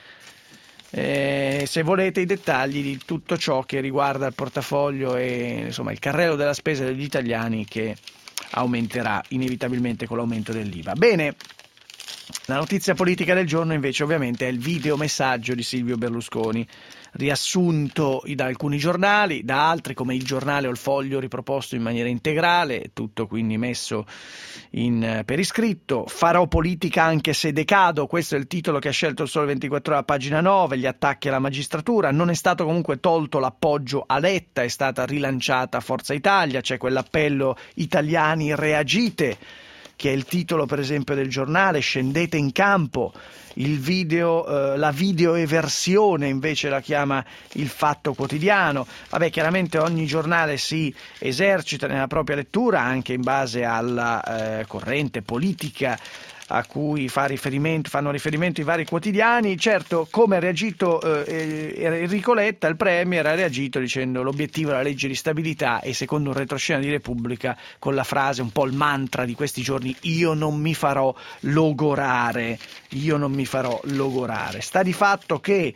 Se volete i dettagli di tutto ciò che riguarda il portafoglio e insomma il carrello della spesa degli italiani, che aumenterà inevitabilmente con l'aumento dell'IVA. Bene, la notizia politica del giorno invece ovviamente è il videomessaggio di Silvio Berlusconi, riassunto da alcuni giornali, da altri come Il Giornale o Il Foglio riproposto in maniera integrale, tutto quindi messo per iscritto. Farò politica anche se decado, questo è il titolo che ha scelto il Sole 24 Ore a pagina 9, gli attacchi alla magistratura. Non è stato comunque tolto l'appoggio a Letta, è stata rilanciata Forza Italia, c'è quell'appello italiani reagite, che è il titolo per esempio del Giornale, scendete in campo. Il video, la videoeversione invece la chiama Il Fatto Quotidiano. Vabbè, chiaramente ogni giornale si esercita nella propria lettura anche in base alla corrente politica a cui fanno riferimento i vari quotidiani. Certo, come ha reagito Enrico Letta, il Premier ha reagito dicendo l'obiettivo è la legge di stabilità, e secondo un retroscena di Repubblica con la frase, un po' il mantra di questi giorni, io non mi farò logorare. Sta di fatto che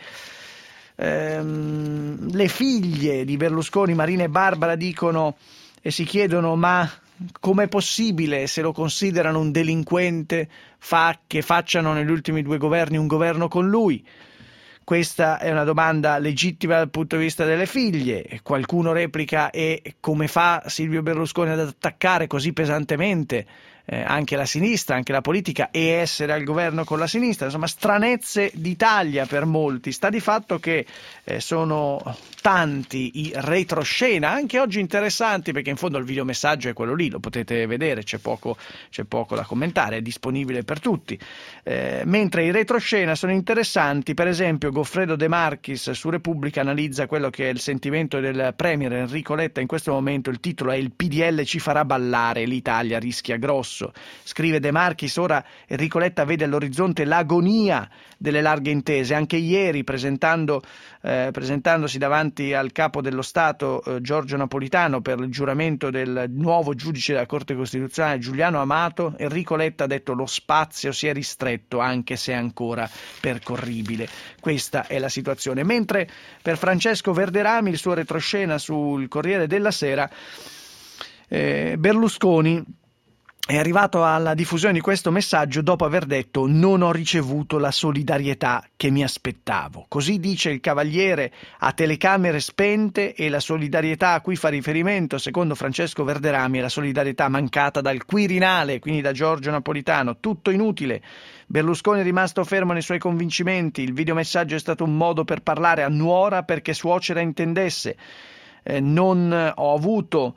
le figlie di Berlusconi, Marina e Barbara, dicono e si chiedono: ma com'è possibile, se lo considerano un delinquente, che facciano negli ultimi 2 governi un governo con lui? Questa è una domanda legittima dal punto di vista delle figlie. Qualcuno replica: e come fa Silvio Berlusconi ad attaccare così pesantemente anche la sinistra, anche la politica, e essere al governo con la sinistra? Insomma, stranezze d'Italia per molti. Sta di fatto che sono tanti i retroscena, anche oggi interessanti, perché in fondo il videomessaggio è quello lì, lo potete vedere, c'è poco da commentare, è disponibile per tutti. Mentre i retroscena sono interessanti, per esempio Goffredo De Marchis su Repubblica analizza quello che è il sentimento del Premier Enrico Letta in questo momento. Il titolo è: il PDL ci farà ballare, l'Italia rischia grosso. Scrive De Marchis: ora Enrico Letta vede all'orizzonte l'agonia delle larghe intese. Anche ieri, presentandosi davanti al capo dello Stato Giorgio Napolitano per il giuramento del nuovo giudice della Corte Costituzionale Giuliano Amato, Enrico Letta ha detto: lo spazio si è ristretto anche se è ancora percorribile. Questa è la situazione. Mentre per Francesco Verderami, il suo retroscena sul Corriere della Sera, Berlusconi è arrivato alla diffusione di questo messaggio dopo aver detto: non ho ricevuto la solidarietà che mi aspettavo. Così dice il Cavaliere a telecamere spente, e la solidarietà a cui fa riferimento, secondo Francesco Verderami, è la solidarietà mancata dal Quirinale, quindi da Giorgio Napolitano. Tutto inutile. Berlusconi è rimasto fermo nei suoi convincimenti. Il videomessaggio è stato un modo per parlare a nuora perché suocera intendesse. Non ho avuto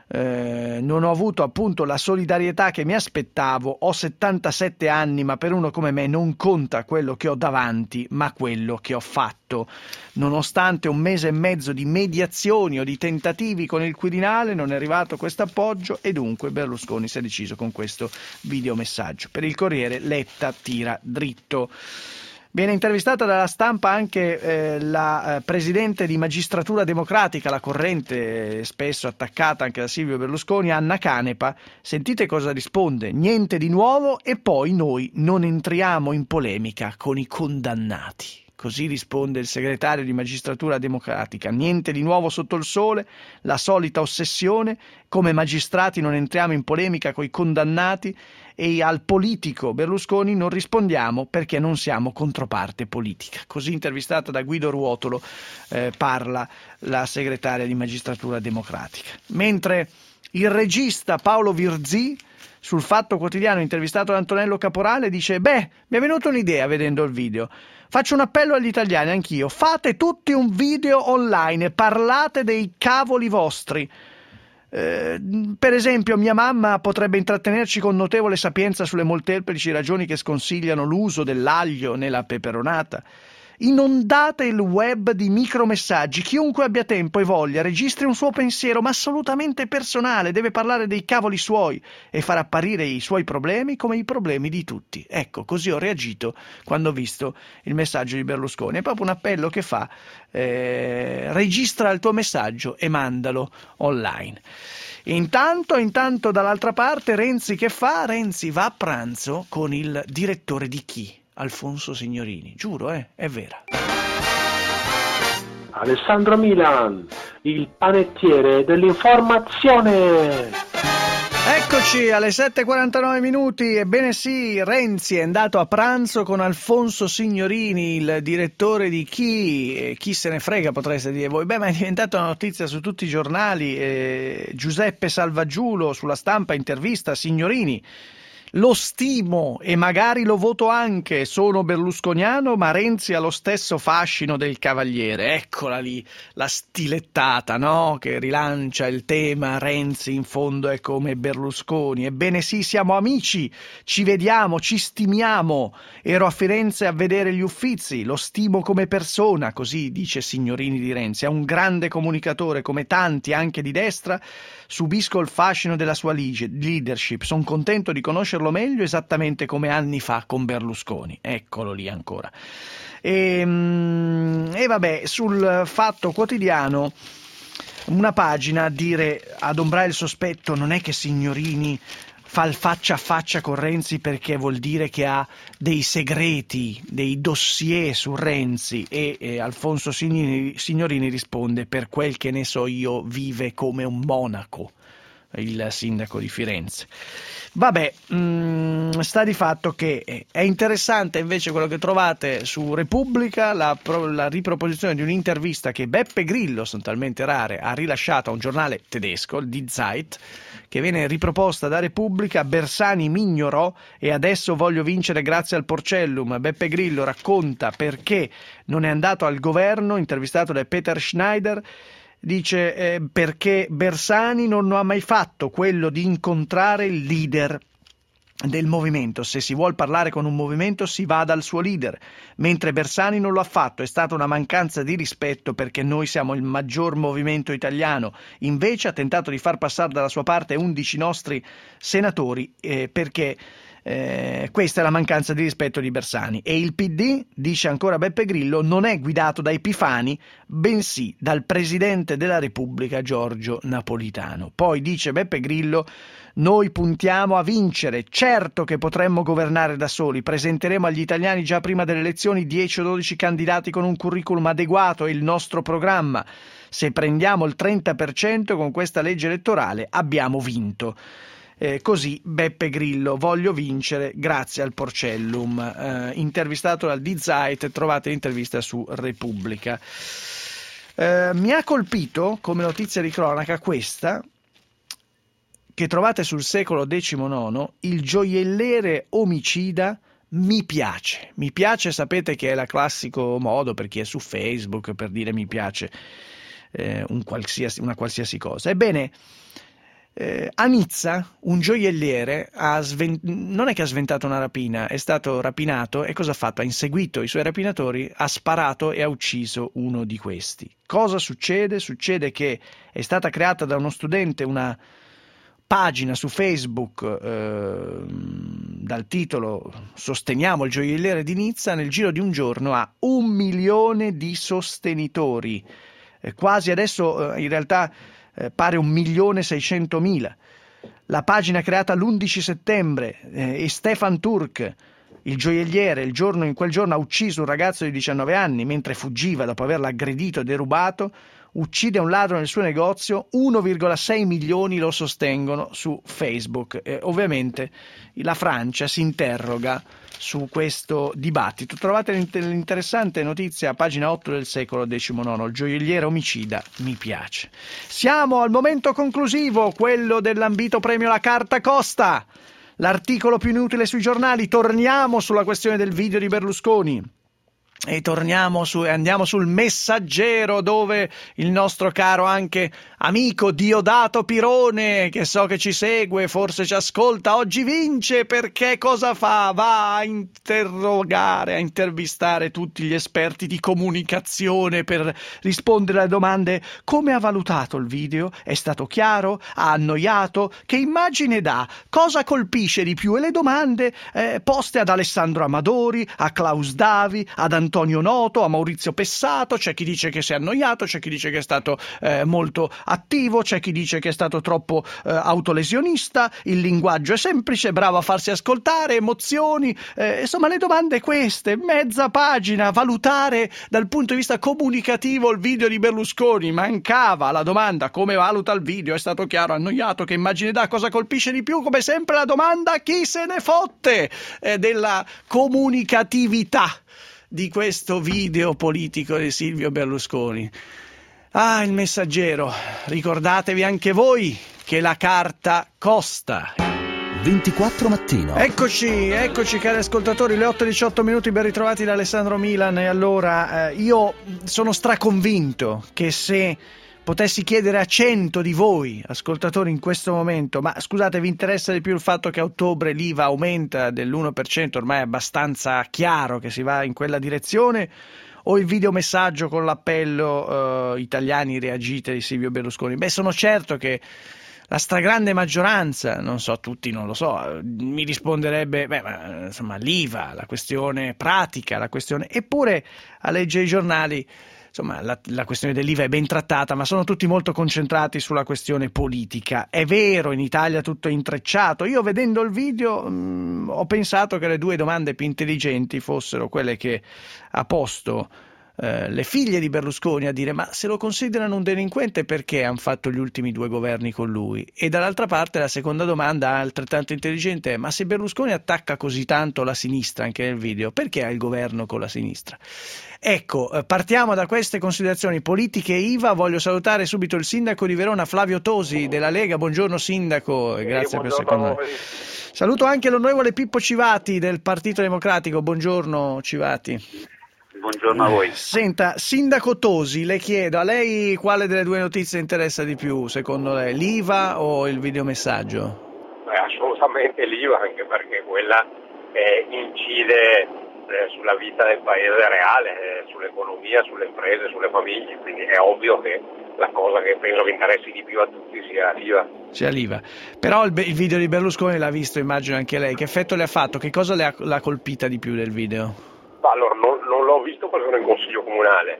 non ho avuto appunto la solidarietà che mi aspettavo, ho 77 anni, ma per uno come me non conta quello che ho davanti, ma quello che ho fatto. Nonostante 1 mese e mezzo di mediazioni o di tentativi con il Quirinale non è arrivato questo appoggio e dunque Berlusconi si è deciso con questo videomessaggio. Per il Corriere Letta tira dritto. Viene intervistata dalla Stampa anche la presidente di Magistratura Democratica, la corrente spesso attaccata anche da Silvio Berlusconi, Anna Canepa. Sentite cosa risponde: niente di nuovo e poi noi non entriamo in polemica con i condannati. Così risponde il segretario di Magistratura Democratica. Niente di nuovo sotto il sole, la solita ossessione, come magistrati non entriamo in polemica con i condannati e al politico Berlusconi non rispondiamo perché non siamo controparte politica. Così intervistata da Guido Ruotolo parla la segretaria di Magistratura Democratica. Mentre il regista Paolo Virzì sul Fatto Quotidiano, intervistato da Antonello Caporale, dice: mi è venuta un'idea vedendo il video. Faccio un appello agli italiani, anch'io. Fate tutti un video online e parlate dei cavoli vostri. Per esempio, mia mamma potrebbe intrattenerci con notevole sapienza sulle molteplici ragioni che sconsigliano l'uso dell'aglio nella peperonata. Inondate il web di micromessaggi. Chiunque abbia tempo e voglia registri un suo pensiero, ma assolutamente personale. Deve parlare dei cavoli suoi e far apparire i suoi problemi come i problemi di tutti. Ecco, così ho reagito quando ho visto il messaggio di Berlusconi. È proprio un appello che fa: registra il tuo messaggio e mandalo online. Intanto dall'altra parte Renzi che fa? Renzi va a pranzo con il direttore di Chi? Alfonso Signorini, giuro, è vera. Alessandro Milan, il panettiere dell'informazione. Eccoci alle 7:49 minuti. Ebbene sì, Renzi è andato a pranzo con Alfonso Signorini, il direttore di Chi? Chi se ne frega, potreste dire voi. Ma è diventata una notizia su tutti i giornali. Giuseppe Salvaggiulo sulla Stampa intervista Signorini. Lo stimo e magari lo voto anche, sono berlusconiano, ma Renzi ha lo stesso fascino del cavaliere. Eccola lì, la stilettata, no? Che rilancia il tema: Renzi in fondo è come Berlusconi. Ebbene sì, siamo amici, ci vediamo, ci stimiamo. Ero a Firenze a vedere gli Uffizi, lo stimo come persona, così dice Signorini di Renzi. È un grande comunicatore, come tanti anche di destra. Subisco il fascino della sua leadership, sono contento di conoscerlo meglio, esattamente come anni fa con Berlusconi. Eccolo lì ancora. E vabbè, sul Fatto Quotidiano una pagina a dire, adombrare il sospetto: non è che Signorini fa il faccia a faccia con Renzi perché vuol dire che ha dei segreti, dei dossier su Renzi, e Alfonso Signorini risponde: per quel che ne so io vive come un monaco, il sindaco di Firenze. Vabbè, sta di fatto che è interessante invece quello che trovate su Repubblica, la riproposizione di un'intervista che Beppe Grillo, sono talmente rare, ha rilasciato a un giornale tedesco, il Die Zeit, che viene riproposta da Repubblica. Bersani mi ignorò e adesso voglio vincere grazie al Porcellum. Beppe Grillo racconta perché non è andato al governo, intervistato da Peter Schneider. Dice perché Bersani non ha mai fatto quello di incontrare il leader del movimento. Se si vuol parlare con un movimento si va dal suo leader, mentre Bersani non lo ha fatto. È stata una mancanza di rispetto perché noi siamo il maggior movimento italiano. Invece ha tentato di far passare dalla sua parte 11 nostri senatori perché questa è la mancanza di rispetto di Bersani. E il PD, dice ancora Beppe Grillo, non è guidato da Epifani, bensì dal Presidente della Repubblica Giorgio Napolitano. Poi dice Beppe Grillo: noi puntiamo a vincere, certo che potremmo governare da soli, presenteremo agli italiani già prima delle elezioni 10 o 12 candidati con un curriculum adeguato e il nostro programma. Se prendiamo il 30% con questa legge elettorale abbiamo vinto. Così Beppe Grillo, voglio vincere grazie al Porcellum, intervistato dal Die Zeit. Trovate l'intervista su Repubblica. Mi ha colpito come notizia di cronaca questa, che trovate sul Secolo XIX, il gioielliere omicida mi piace. Mi piace, sapete che è il classico modo per chi è su Facebook per dire mi piace una qualsiasi cosa. Ebbene, A Nizza un gioielliere non è che ha sventato una rapina, è stato rapinato e cosa ha fatto? Ha inseguito i suoi rapinatori, ha sparato e ha ucciso uno di questi. Cosa succede? Succede che è stata creata da uno studente una pagina su Facebook dal titolo "Sosteniamo il gioielliere di Nizza", nel giro di un giorno ha 1 milione di sostenitori, quasi adesso in realtà pare 1.600.000. La pagina creata l'11 settembre e Stefan Turk, il gioielliere, in quel giorno ha ucciso un ragazzo di 19 anni mentre fuggiva dopo averlo aggredito e derubato, uccide un ladro nel suo negozio, 1,6 milioni lo sostengono su Facebook. Ovviamente la Francia si interroga su questo dibattito. Trovate l'interessante notizia a pagina 8 del Secolo XIX, il gioielliere omicida mi piace. Siamo al momento conclusivo, quello dell'ambito premio La Carta Costa, l'articolo più inutile sui giornali. Torniamo sulla questione del video di Berlusconi e andiamo sul Messaggero, dove il nostro caro anche amico Diodato Pirone, che so che ci segue, forse ci ascolta, oggi vince perché cosa fa? Va a intervistare tutti gli esperti di comunicazione per rispondere alle domande: come ha valutato il video? È stato chiaro? Ha annoiato? Che immagine dà? Cosa colpisce di più? E le domande poste ad Alessandro Amadori, a Klaus Davi, ad Antonio Noto, a Maurizio Pessato. C'è chi dice che si è annoiato, c'è chi dice che è stato molto attivo, c'è chi dice che è stato troppo autolesionista, il linguaggio è semplice, bravo a farsi ascoltare, emozioni, insomma le domande queste, mezza pagina, valutare dal punto di vista comunicativo il video di Berlusconi. Mancava la domanda: come valuta il video? È stato chiaro, annoiato, che immagine dà, cosa colpisce di più? Come sempre la domanda: chi se ne fotte della comunicatività di questo video politico di Silvio Berlusconi. Il Messaggero, ricordatevi anche voi che la carta costa. 24 mattino. Eccoci cari ascoltatori, le 8:18, ben ritrovati da Alessandro Milan. E allora io sono straconvinto che se potessi chiedere a 100 di voi ascoltatori in questo momento: ma scusate, vi interessa di più il fatto che a ottobre l'IVA aumenta dell'1%, ormai è abbastanza chiaro che si va in quella direzione, o il videomessaggio con l'appello italiani reagite di Silvio Berlusconi? Beh, sono certo che la stragrande maggioranza, non so, tutti non lo so, mi risponderebbe: ma insomma l'IVA, la questione pratica, la questione... Eppure a leggere i giornali, insomma, la questione dell'IVA è ben trattata, ma sono tutti molto concentrati sulla questione politica. È vero, in Italia tutto è intrecciato. Io, vedendo il video, ho pensato che le due domande più intelligenti fossero quelle che ha posto le figlie di Berlusconi, a dire: ma se lo considerano un delinquente, perché hanno fatto gli ultimi 2 governi con lui? E dall'altra parte la seconda domanda, altrettanto intelligente, è: ma se Berlusconi attacca così tanto la sinistra anche nel video, perché ha il governo con la sinistra? Ecco, partiamo da queste considerazioni politiche IVA. Voglio salutare subito il sindaco di Verona, Flavio Tosi, della Lega. Buongiorno sindaco, e grazie per essere con noi. Saluto anche l'onorevole Pippo Civati del Partito Democratico. Buongiorno Civati. Buongiorno a voi. Senta, sindaco Tosi, le chiedo: a lei quale delle due notizie interessa di più, secondo lei, l'IVA o il videomessaggio? Assolutamente l'IVA, anche perché quella incide sulla vita del paese reale, sull'economia, sulle imprese, sulle famiglie, quindi è ovvio che la cosa che penso che interessi di più a tutti sia l'IVA. Però il video di Berlusconi l'ha visto, immagino anche lei. Che effetto le ha fatto? Che cosa l'ha colpita di più del video? Allora, non l'ho visto perché sono in consiglio comunale,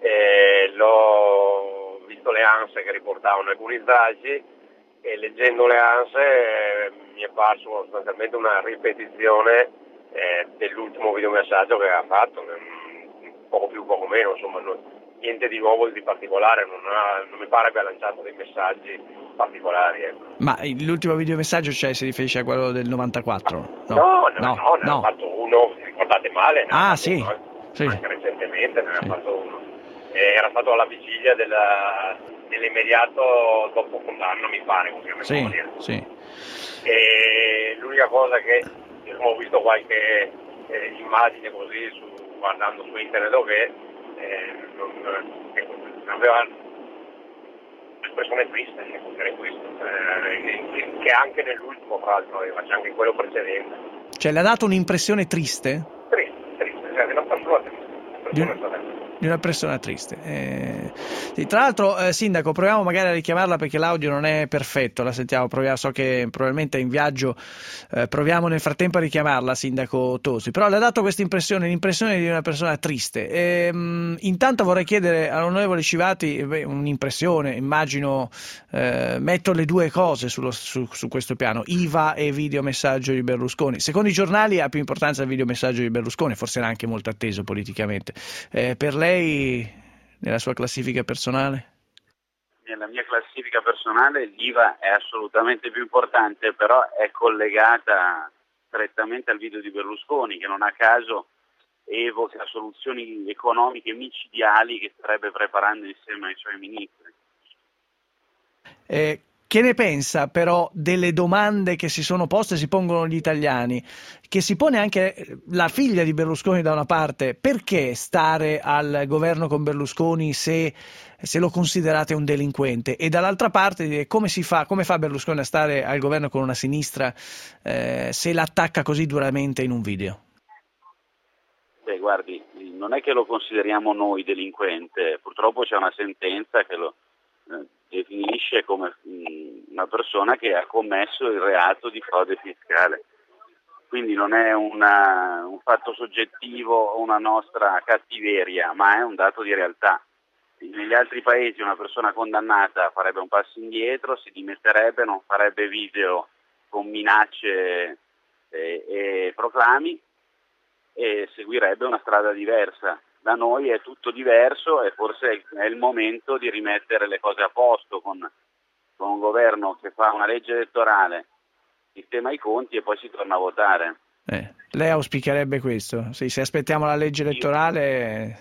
l'ho visto le ANSE che riportavano alcuni stragi, e leggendo le ANSE mi è parso sostanzialmente una ripetizione dell'ultimo videomessaggio che ha fatto, poco più, poco meno, insomma niente di nuovo, di particolare, non mi pare abbia lanciato dei messaggi particolari. Ma l'ultimo videomessaggio, cioè, si riferisce a quello del 94? No, ne ha fatto uno, se ricordate male, sì. Anche recentemente ne ha fatto uno. Era stato alla vigilia dell'immediato dopo condanna, mi pare, così a memoria. Sì. E l'unica cosa che ho visto qualche immagine così guardando su internet, dove non aveva un'espressione triste, direi questo, che anche nell'ultimo tra l'altro aveva, c'è anche quello precedente. Cioè le ha dato un'impressione triste? Triste, cioè di una persona triste. Di una persona triste. Sì, tra l'altro, Sindaco, proviamo magari a richiamarla perché l'audio non è perfetto, la sentiamo, so che probabilmente è in viaggio, proviamo nel frattempo a richiamarla, Sindaco Tosi, però le ha dato questa impressione, l'impressione di una persona triste. Intanto vorrei chiedere all'onorevole Civati un'impressione, immagino, metto le due cose su questo piano, IVA e videomessaggio di Berlusconi. Secondo i giornali ha più importanza il videomessaggio di Berlusconi, forse era anche molto atteso politicamente. Per lei, nella sua classifica personale? Nella mia classifica personale l'IVA è assolutamente più importante, però è collegata strettamente al video di Berlusconi, che non a caso evoca soluzioni economiche micidiali che starebbe preparando insieme ai suoi ministri. Che ne pensa però delle domande che si sono poste, si pongono gli italiani, che si pone anche la figlia di Berlusconi da una parte: perché stare al governo con Berlusconi se lo considerate un delinquente? E dall'altra parte come fa Berlusconi a stare al governo con una sinistra se l'attacca così duramente in un video? Beh, guardi, non è che lo consideriamo noi delinquente, purtroppo c'è una sentenza che lo definisce come una persona che ha commesso il reato di frode fiscale. Quindi non è un fatto soggettivo o una nostra cattiveria, ma è un dato di realtà. Negli altri paesi una persona condannata farebbe un passo indietro, si dimetterebbe, non farebbe video con minacce e proclami e seguirebbe una strada diversa. Da noi è tutto diverso e forse è il momento di rimettere le cose a posto con un governo che fa una legge elettorale, sistema i conti e poi si torna a votare. Lei auspicherebbe questo? Sì, se aspettiamo la legge elettorale...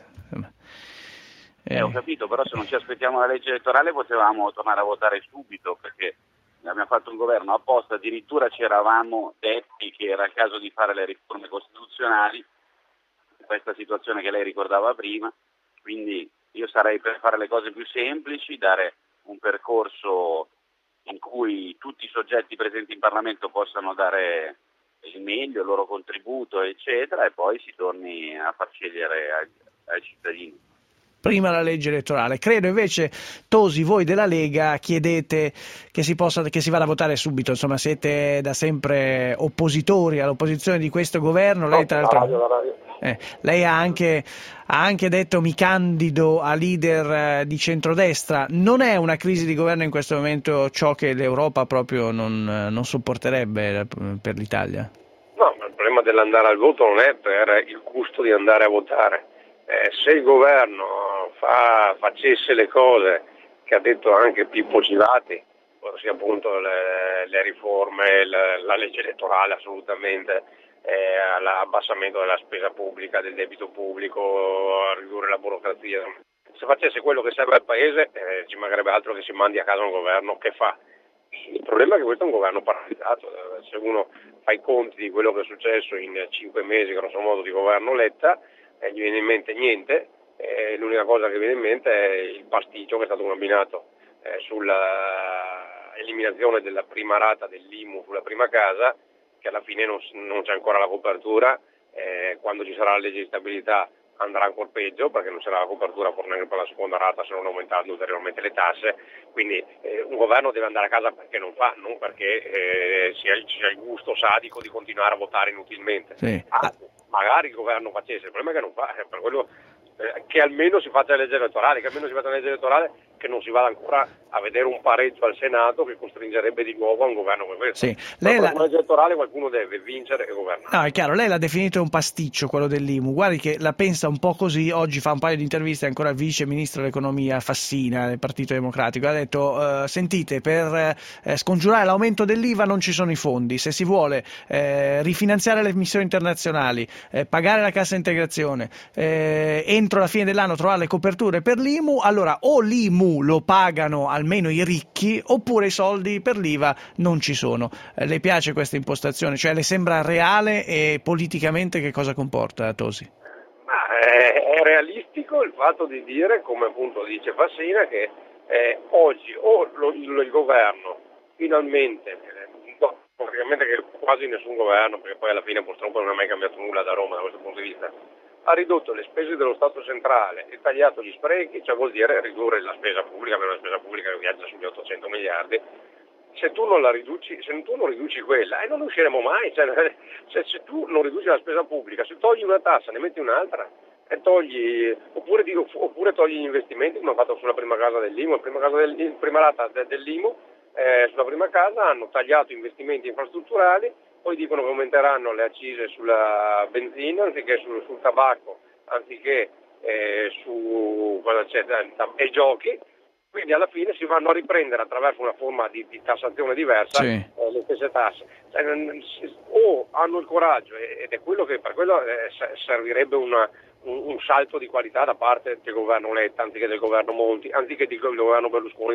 Ho capito, però se non ci aspettiamo la legge elettorale potevamo tornare a votare subito, perché abbiamo fatto un governo apposta, addirittura ci eravamo detti che era il caso di fare le riforme costituzionali, questa situazione che lei ricordava prima, quindi io sarei per fare le cose più semplici, dare un percorso in cui tutti i soggetti presenti in Parlamento possano dare il meglio, il loro contributo, eccetera, e poi si torni a far scegliere ai cittadini. Prima la legge elettorale. Credo invece, Tosi, voi della Lega chiedete che si vada a votare subito, insomma siete da sempre oppositori all'opposizione di questo governo. Lei tra l'altro lei ha anche detto mi candido a leader di centrodestra. Non è una crisi di governo in questo momento ciò che l'Europa proprio non sopporterebbe per l'Italia? No, ma il problema dell'andare al voto non è per il gusto di andare a votare. Se il governo facesse le cose che ha detto anche Pippo Civati, ossia appunto le riforme, la legge elettorale assolutamente, l'abbassamento della spesa pubblica, del debito pubblico, a ridurre la burocrazia, se facesse quello che serve al Paese ci mancherebbe altro che si mandi a casa un governo che fa. Il problema è che questo è un governo paralizzato. Se uno fa i conti di quello che è successo in 5 mesi grosso modo di governo Letta, gli viene in mente niente, l'unica cosa che viene in mente è il pasticcio che è stato combinato sulla eliminazione della prima rata dell'IMU sulla prima casa, che alla fine non c'è ancora la copertura, quando ci sarà la legge di stabilità andrà ancora peggio perché non sarà la copertura neanche per la seconda rata se non aumentando ulteriormente le tasse, quindi un governo deve andare a casa perché non fa, non perché ci ha il gusto sadico di continuare a votare inutilmente. Sì. Magari il governo facesse, il problema è che non fa, per quello che almeno si faccia la legge elettorale, che non si vada ancora a vedere un pareggio al Senato che costringerebbe di nuovo a un governo come questo. Sì. Per la legge elettorale qualcuno deve vincere e governare. No, è chiaro, lei l'ha definito un pasticcio quello dell'IMU, guardi che la pensa un po' così. Oggi fa un paio di interviste ancora al vice ministro dell'economia Fassina del Partito Democratico, ha detto sentite, per scongiurare l'aumento dell'IVA non ci sono i fondi, se si vuole rifinanziare le missioni internazionali, pagare la cassa integrazione, entro la fine dell'anno trovare le coperture per l'IMU, allora o l'IMU lo pagano almeno i ricchi oppure i soldi per l'IVA non ci sono. Le piace questa impostazione? Cioè le sembra reale e politicamente che cosa comporta, Tosi? È realistico il fatto di dire, come appunto dice Fassina, che oggi o il governo finalmente, praticamente che quasi nessun governo, perché poi alla fine purtroppo non è mai cambiato nulla da Roma da questo punto di vista, ha ridotto le spese dello Stato centrale e tagliato gli sprechi, cioè vuol dire ridurre la spesa pubblica, per una spesa pubblica che viaggia sugli 800 miliardi. Se tu non la riduci, se tu non riduci quella, non usciremo mai, se tu non riduci la spesa pubblica, se togli una tassa ne metti un'altra, oppure togli gli investimenti come hanno fatto sulla prima casa dell'IMU, prima rata dell'IMU, sulla prima casa hanno tagliato investimenti infrastrutturali, poi dicono che aumenteranno le accise sulla benzina anziché sul tabacco, anziché e giochi, quindi alla fine si vanno a riprendere attraverso una forma di tassazione diversa le stesse tasse. O hanno il coraggio, ed è quello che per quello servirebbe un salto di qualità da parte del governo Letta, anziché del governo Monti, anziché del governo Berlusconi,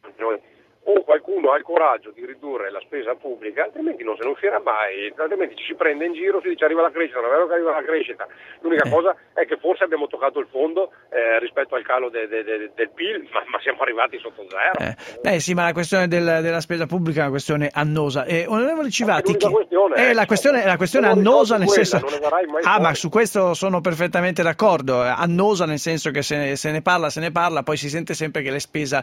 o qualcuno ha il coraggio di ridurre la spesa pubblica, altrimenti non se ne uscirà mai, altrimenti ci si prende in giro, si dice arriva la crescita, non è vero che arriva la crescita, l'unica cosa è che forse abbiamo toccato il fondo rispetto al calo del PIL, ma siamo arrivati sotto zero. Sì, ma la questione della spesa pubblica è una questione annosa. Onorevole Civati, la questione annosa nel senso... ma su questo sono perfettamente d'accordo, annosa nel senso che se ne parla, poi si sente sempre che la spesa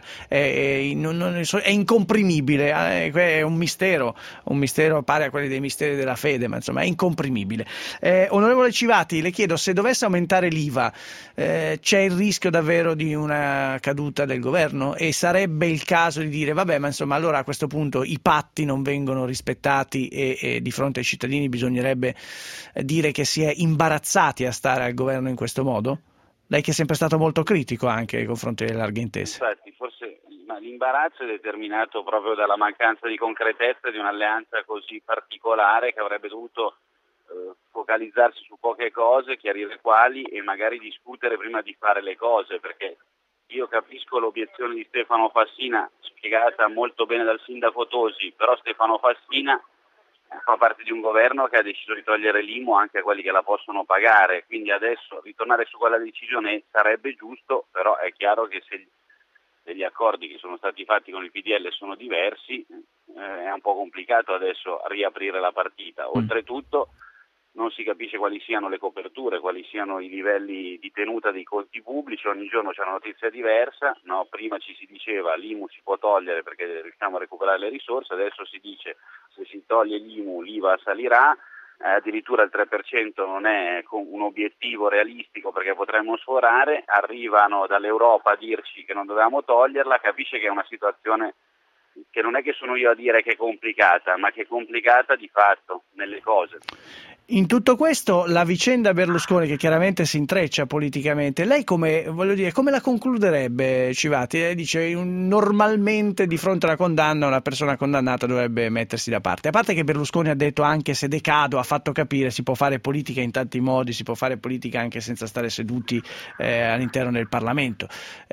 è incomprimibile, è un mistero pari a quelli dei misteri della fede, ma insomma è incomprimibile. Onorevole Civati, le chiedo, se dovesse aumentare l'IVA c'è il rischio davvero di una caduta del governo, e sarebbe il caso di dire vabbè, ma insomma allora a questo punto i patti non vengono rispettati e di fronte ai cittadini bisognerebbe dire che si è imbarazzati a stare al governo in questo modo? Lei che è sempre stato molto critico anche nei confronti delle larghe intese. Infatti, forse l'imbarazzo è determinato proprio dalla mancanza di concretezza di un'alleanza così particolare, che avrebbe dovuto focalizzarsi su poche cose, chiarire quali e magari discutere prima di fare le cose, perché io capisco l'obiezione di Stefano Fassina, spiegata molto bene dal sindaco Tosi, però Stefano Fassina fa parte di un governo che ha deciso di togliere l'IMU anche a quelli che la possono pagare, quindi adesso ritornare su quella decisione sarebbe giusto, però è chiaro che se gli accordi che sono stati fatti con il PDL sono diversi, è un po' complicato adesso riaprire la partita. Oltretutto non si capisce quali siano le coperture, quali siano i livelli di tenuta dei conti pubblici, ogni giorno c'è una notizia diversa, no? Prima ci si diceva l'IMU si può togliere perché riusciamo a recuperare le risorse, adesso si dice se si toglie l'IMU l'IVA salirà, addirittura il 3% non è un obiettivo realistico perché potremmo sforare, arrivano dall'Europa a dirci che non dovevamo toglierla, capisce che è una situazione che non è che sono io a dire che è complicata, ma che è complicata di fatto nelle cose. In tutto questo la vicenda Berlusconi, che chiaramente si intreccia politicamente, lei come la concluderebbe, Civati? Dice normalmente di fronte a una condanna una persona condannata dovrebbe mettersi da parte. A parte che Berlusconi ha detto anche se decado, ha fatto capire si può fare politica in tanti modi, si può fare politica anche senza stare seduti all'interno del Parlamento.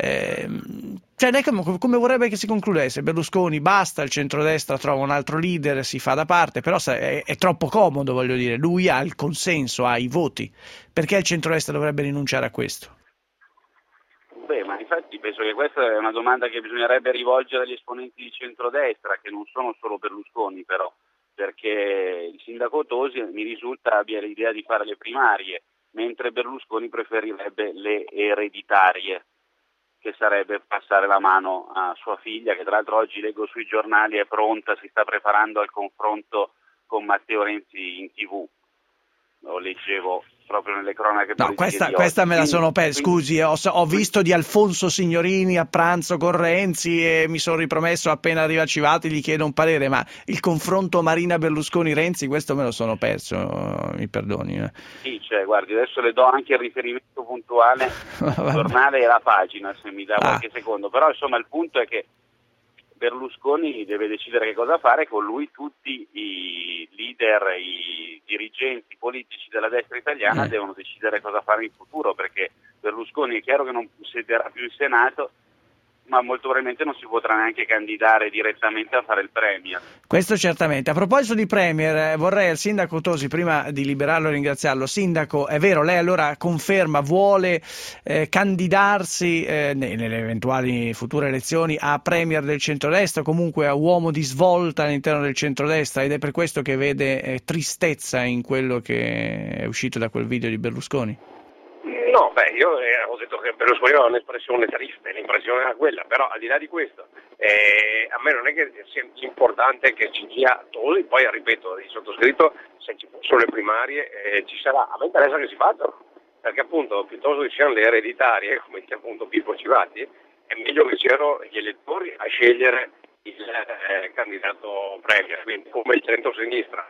Cioè lei come vorrebbe che si concludesse? Berlusconi basta, il centrodestra trova un altro leader, si fa da parte, però è troppo comodo, voglio dire, lui ha il consenso, ha i voti, perché il centrodestra dovrebbe rinunciare a questo? Beh, ma infatti penso che questa è una domanda che bisognerebbe rivolgere agli esponenti di centrodestra, che non sono solo Berlusconi però, perché il sindaco Tosi mi risulta abbia l'idea di fare le primarie, mentre Berlusconi preferirebbe le ereditarie, che sarebbe passare la mano a sua figlia, che tra l'altro oggi leggo sui giornali è pronta, si sta preparando al confronto con Matteo Renzi in TV. Lo leggevo proprio nelle cronache politiche. No, questa me la sono persa. Scusi, ho visto di Alfonso Signorini a pranzo con Renzi e mi sono ripromesso appena arriva Civati gli chiedo un parere, ma il confronto Marina Berlusconi-Renzi, questo me lo sono perso, mi perdoni. Sì, cioè, guardi, adesso le do anche il riferimento puntuale al giornale e la pagina, se mi dà qualche secondo, però insomma il punto è che Berlusconi deve decidere che cosa fare, con lui tutti i leader, i dirigenti politici della destra italiana devono decidere cosa fare in futuro, perché Berlusconi è chiaro che non siederà più in Senato, ma molto probabilmente non si potrà neanche candidare direttamente a fare il premier. Questo certamente. A proposito di premier, vorrei al sindaco Tosi, prima di liberarlo e ringraziarlo, sindaco, è vero, lei allora conferma, vuole candidarsi nelle eventuali future elezioni a premier del centrodestra, comunque a uomo di svolta all'interno del centrodestra, ed è per questo che vede tristezza in quello che è uscito da quel video di Berlusconi? No, io ho detto che Berlusconi aveva un'espressione triste, l'impressione era quella, però al di là di questo, a me non è che sia importante che ci sia Tosi, poi ripeto, il sottoscritto, se ci sono le primarie ci sarà, a me interessa che si facciano, perché appunto piuttosto che siano le ereditarie, come dice appunto Pippo Civati, è meglio che siano gli elettori a scegliere il candidato premier, quindi come il centro-sinistra.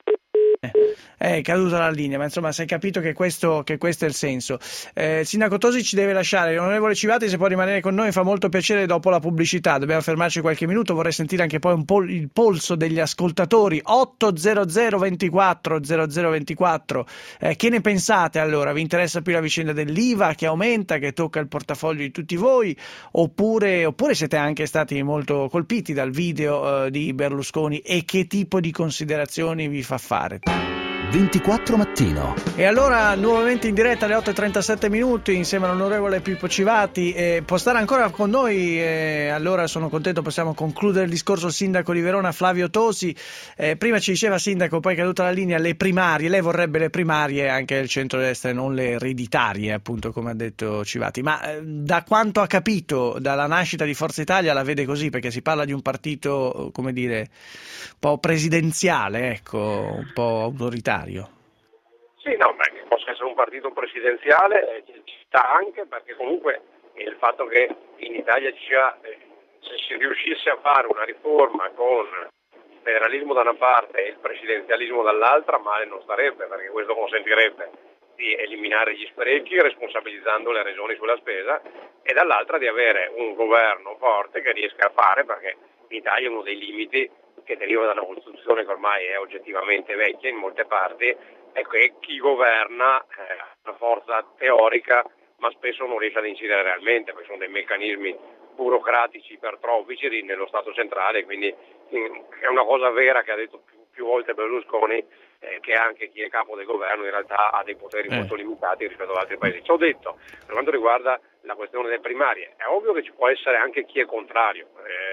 È caduta la linea, ma insomma si è capito che questo è il senso. Sindaco Tosi ci deve lasciare, l'onorevole Civati se può rimanere con noi fa molto piacere dopo la pubblicità, dobbiamo fermarci qualche minuto, vorrei sentire anche poi un po' il polso degli ascoltatori. 800 24 0024, che ne pensate allora? Vi interessa più la vicenda dell'IVA che aumenta, che tocca il portafoglio di tutti voi, oppure siete anche stati molto colpiti dal video di Berlusconi, e che tipo di considerazioni vi fa fare? 24 mattino. E allora nuovamente in diretta alle 8:37 minuti insieme all'onorevole Pippo Civati, può stare ancora con noi, allora sono contento, possiamo concludere il discorso il sindaco di Verona Flavio Tosi. Prima ci diceva, sindaco, poi è caduta la linea, le primarie, lei vorrebbe le primarie anche del centrodestra e non le ereditarie, appunto, come ha detto Civati, ma da quanto ha capito dalla nascita di Forza Italia la vede così, perché si parla di un partito, come dire, un po' presidenziale, ecco, un po' autoritario. Sì, no, che possa essere un partito presidenziale ci sta anche, perché comunque il fatto che in Italia ci sia, se si riuscisse a fare una riforma con il federalismo da una parte e il presidenzialismo dall'altra, male non starebbe, perché questo consentirebbe di eliminare gli sprechi responsabilizzando le regioni sulla spesa, e dall'altra di avere un governo forte che riesca a fare, perché in Italia uno dei limiti che deriva da una Costituzione che ormai è oggettivamente vecchia in molte parti, è che chi governa ha una forza teorica ma spesso non riesce ad incidere realmente, perché sono dei meccanismi burocratici ipertrofici nello Stato centrale, quindi è una cosa vera che ha detto più volte Berlusconi, che anche chi è capo del governo in realtà ha dei poteri molto limitati rispetto ad altri paesi. Ciò detto, per quanto riguarda la questione delle primarie, è ovvio che ci può essere anche chi è contrario,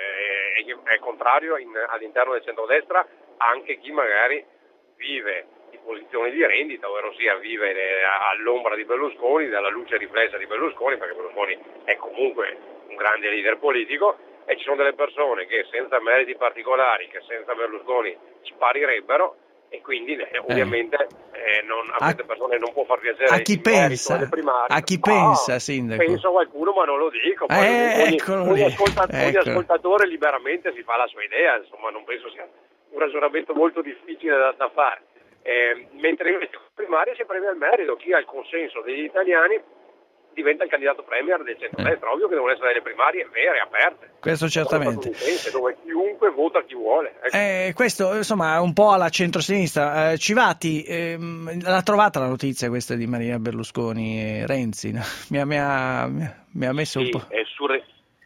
è contrario all'interno del centrodestra anche chi magari vive di posizioni di rendita, ovvero sia vive all'ombra di Berlusconi, dalla luce riflessa di Berlusconi, perché Berlusconi è comunque un grande leader politico, e ci sono delle persone che senza meriti particolari, che senza Berlusconi sparirebbero, e quindi ovviamente a queste persone non può far piacere a chi pensa, primarie. A chi pensa, sindaco? Penso a qualcuno, ma non lo dico. Ogni ascoltatore liberamente si fa la sua idea, insomma non penso sia un ragionamento molto difficile da fare. Mentre invece con le primarie si premia il merito, chi ha il consenso degli italiani diventa il candidato premier del centrodestra. Ovvio che devono essere delle primarie vere, aperte. Questo certamente. Dove chiunque vota chi vuole. Questo insomma un po' alla centrosinistra. Civati, l'ha trovata la notizia questa di Maria Berlusconi e Renzi? No? Mi ha messo un po'. È su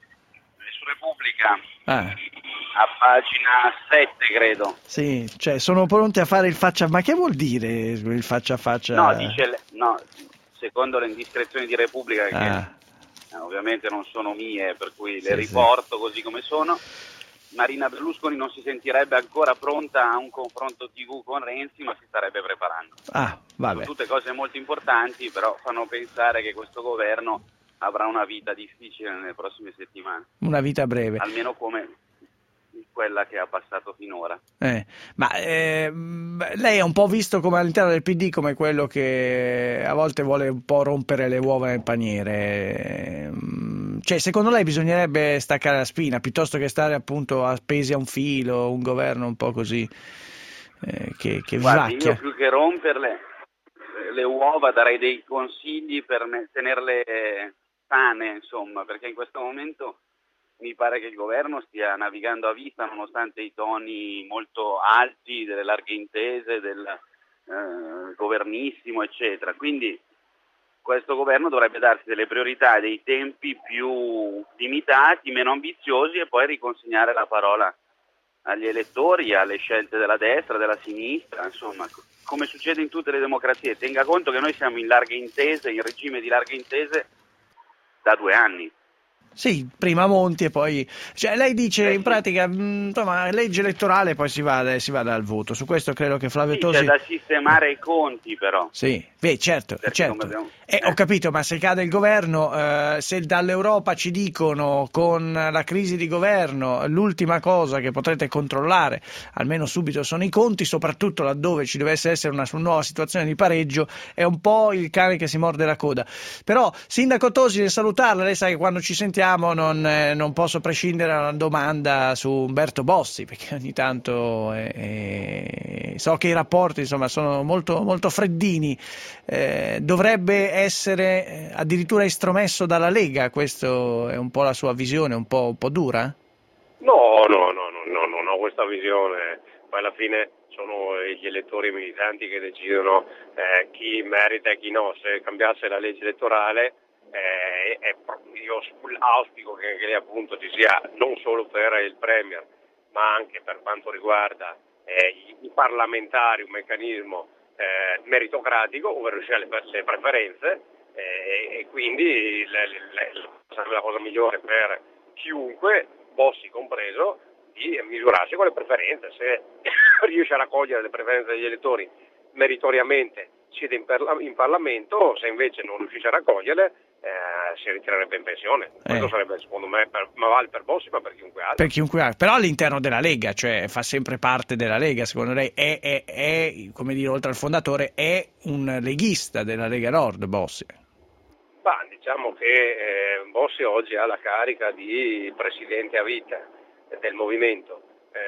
Repubblica. A pagina 7 credo. Sì, cioè sono pronti a fare il faccia, ma che vuol dire il faccia a faccia? No, secondo le indiscrezioni di Repubblica che ovviamente non sono mie, per cui le riporto così come sono, Marina Berlusconi non si sentirebbe ancora pronta a un confronto TV con Renzi, ma si starebbe preparando. Vabbè. Sono tutte cose molto importanti, però fanno pensare che questo governo avrà una vita difficile nelle prossime settimane. Una vita breve. Almeno come quella che ha passato finora. Ma lei è un po' visto come all'interno del PD come quello che a volte vuole un po' rompere le uova nel paniere. Cioè, secondo lei bisognerebbe staccare la spina piuttosto che stare appunto appesi a un filo, un governo un po' così che vacchia? Io più che romperle le uova darei dei consigli per tenerle sane, insomma, perché in questo momento mi pare che il governo stia navigando a vista nonostante i toni molto alti delle larghe intese, del governissimo, eccetera. Quindi questo governo dovrebbe darsi delle priorità e dei tempi più limitati, meno ambiziosi, e poi riconsegnare la parola agli elettori, alle scelte della destra, della sinistra, insomma, come succede in tutte le democrazie. Tenga conto che noi siamo in larghe intese, in regime di larghe intese da 2 anni. Sì, prima Monti e poi... Cioè, lei dice in pratica, insomma, legge elettorale e poi si va al voto. Su questo credo che Flavio Tosi... C'è da sistemare i conti, però. Sì, certo. Ho capito, ma se cade il governo, se dall'Europa ci dicono con la crisi di governo l'ultima cosa che potrete controllare, almeno subito, sono i conti, soprattutto laddove ci dovesse essere una nuova situazione di pareggio, è un po' il cane che si morde la coda. Però, Sindaco Tosi, nel salutarla, lei sa che quando ci sentiamo non posso prescindere da una domanda su Umberto Bossi, perché ogni tanto so che i rapporti, insomma, sono molto, molto freddini. Dovrebbe essere addirittura estromesso dalla Lega, questo è un po' la sua visione, un po' dura? No, non ho questa visione. Poi alla fine sono gli elettori militanti che decidono chi merita e chi no. Se cambiasse la legge elettorale, io auspico che lì appunto ci sia non solo per il Premier, ma anche per quanto riguarda i parlamentari un meccanismo meritocratico, ovvero sia le preferenze, e quindi sarebbe la cosa migliore per chiunque, Bossi compreso, di misurarsi con le preferenze. Se riesce a raccogliere le preferenze degli elettori meritoriamente siede in Parlamento, se invece non riuscisse a raccoglierle si ritirerebbe in pensione. Questo sarebbe, secondo me, ma vale per Bossi, ma per chiunque altro. Per chiunque altro, però all'interno della Lega, cioè fa sempre parte della Lega, secondo lei è come dire, oltre al fondatore, è un leghista della Lega Nord, Bossi? Diciamo che Bossi oggi ha la carica di presidente a vita del movimento.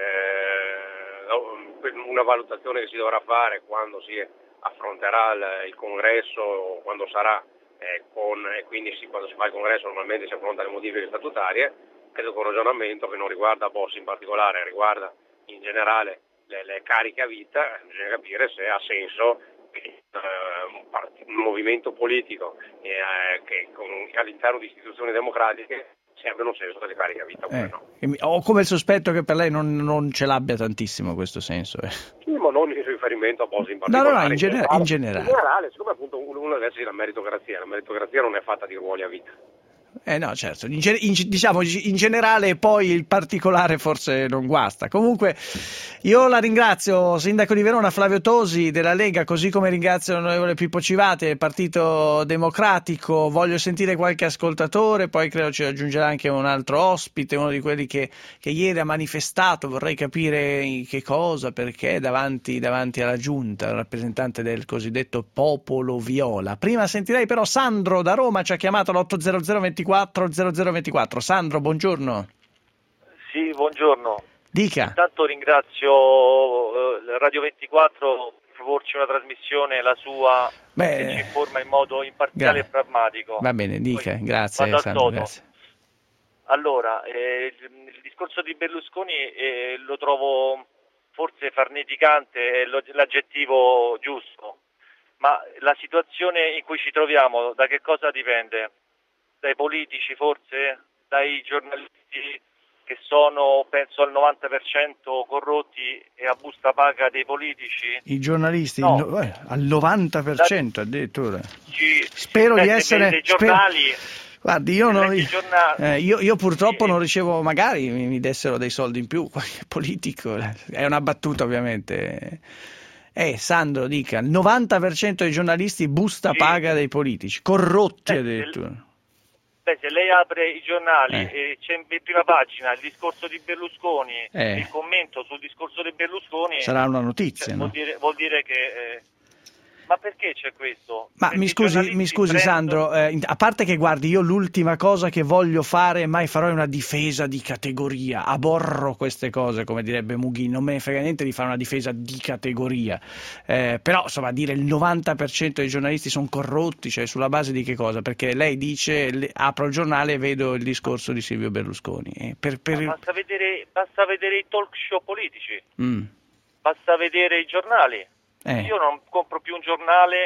Una valutazione che si dovrà fare quando si affronterà il congresso, quando sarà e quindi quando si fa il congresso normalmente si affronta le modifiche statutarie. Credo che un ragionamento che non riguarda Bossi in particolare, riguarda in generale le cariche a vita. Bisogna capire se ha senso che un movimento politico che all'interno di istituzioni democratiche abbiano senso delle cariche a vita. Ho come il sospetto che per lei non ce l'abbia tantissimo questo senso. Sì, ma non in riferimento a Bossi in particolare. No, in generale. In generale, siccome appunto uno deve essere la meritocrazia non è fatta di ruoli a vita. No, certo, diciamo in generale, poi il particolare forse non guasta. Comunque io la ringrazio, Sindaco di Verona Flavio Tosi della Lega, così come ringrazio l'onorevole Pippo Civati del Partito Democratico. Voglio sentire qualche ascoltatore, poi credo ci aggiungerà anche un altro ospite, uno di quelli che ieri ha manifestato. Vorrei capire che cosa, perché davanti alla giunta, il rappresentante del cosiddetto popolo viola. Prima sentirei però Sandro da Roma, ci ha chiamato all'800 24 0024. Sandro, buongiorno. Sì, buongiorno. Dica. Intanto ringrazio Radio 24 per proporci una trasmissione, la sua, che ci informa in modo imparziale e pragmatico. Va bene, dica. Grazie Sandro. Grazie. Allora, il discorso di Berlusconi lo trovo forse farneticante, è l'aggettivo giusto, ma la situazione in cui ci troviamo da che cosa dipende? Dai politici forse? Dai giornalisti che sono, penso, al 90% corrotti e a busta paga dei politici? I giornalisti? No. Al 90% addirittura. Spero di essere... Dei giornali... Guardi, io purtroppo non ricevo, magari mi dessero dei soldi in più, qualche politico, è una battuta ovviamente. Sandro, dica, il 90% dei giornalisti busta paga dei politici, corrotti addirittura. Se lei apre i giornali e c'è in prima pagina il discorso di Berlusconi, il commento sul discorso di Berlusconi, sarà una notizia, no? Vuol dire che... Ma perché c'è questo? Ma mi scusi Sandro, a parte che guardi, io l'ultima cosa che voglio fare e mai farò è una difesa di categoria, aborro queste cose, come direbbe Mughi, non me ne frega niente di fare una difesa di categoria, però insomma dire il 90% dei giornalisti sono corrotti, cioè sulla base di che cosa? Perché lei dice, apro il giornale e vedo il discorso di Silvio Berlusconi. Basta vedere i talk show politici, basta vedere i giornali. Io non compro più un giornale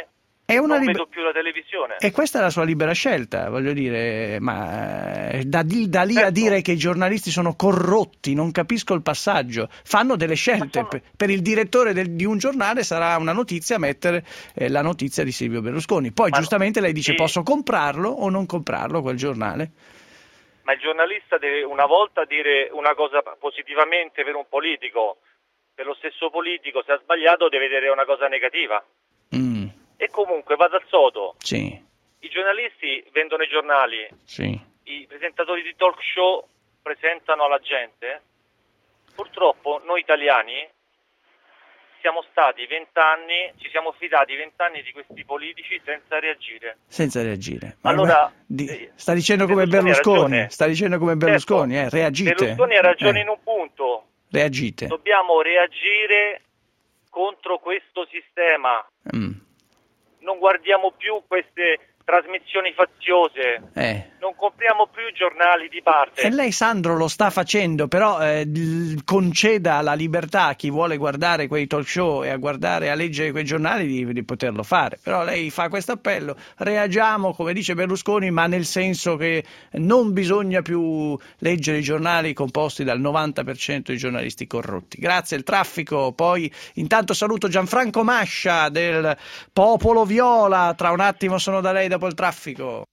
non vedo più la televisione. E questa è la sua libera scelta, voglio dire, ma da lì a dire che i giornalisti sono corrotti, non capisco il passaggio. Fanno delle scelte. Per il direttore di un giornale sarà una notizia mettere la notizia di Silvio Berlusconi. Poi giustamente lei dice posso comprarlo o non comprarlo quel giornale. Ma il giornalista deve una volta dire una cosa positivamente per un politico, per lo stesso politico se ha sbagliato deve dire una cosa negativa. E comunque vado al sodo. Sì. I giornalisti vendono i giornali. Sì. I presentatori di talk show presentano alla gente. Purtroppo noi italiani siamo stati 20 anni, ci siamo fidati 20 anni di questi politici senza reagire. Senza reagire. Allora sta dicendo come Berlusconi. Sta dicendo come Berlusconi, reagite. Berlusconi ha ragione in un punto. Reagite. Dobbiamo reagire contro questo sistema. Non guardiamo più queste trasmissioni faziose, non compriamo più giornali di parte. E lei, Sandro, lo sta facendo, però conceda la libertà a chi vuole guardare quei talk show e a leggere quei giornali di poterlo fare. Però lei fa questo appello, reagiamo come dice Berlusconi, ma nel senso che non bisogna più leggere i giornali composti dal 90% di giornalisti corrotti. Grazie, il traffico. Poi intanto saluto Gianfranco Mascia del Popolo Viola, tra un attimo sono da lei dopo il traffico.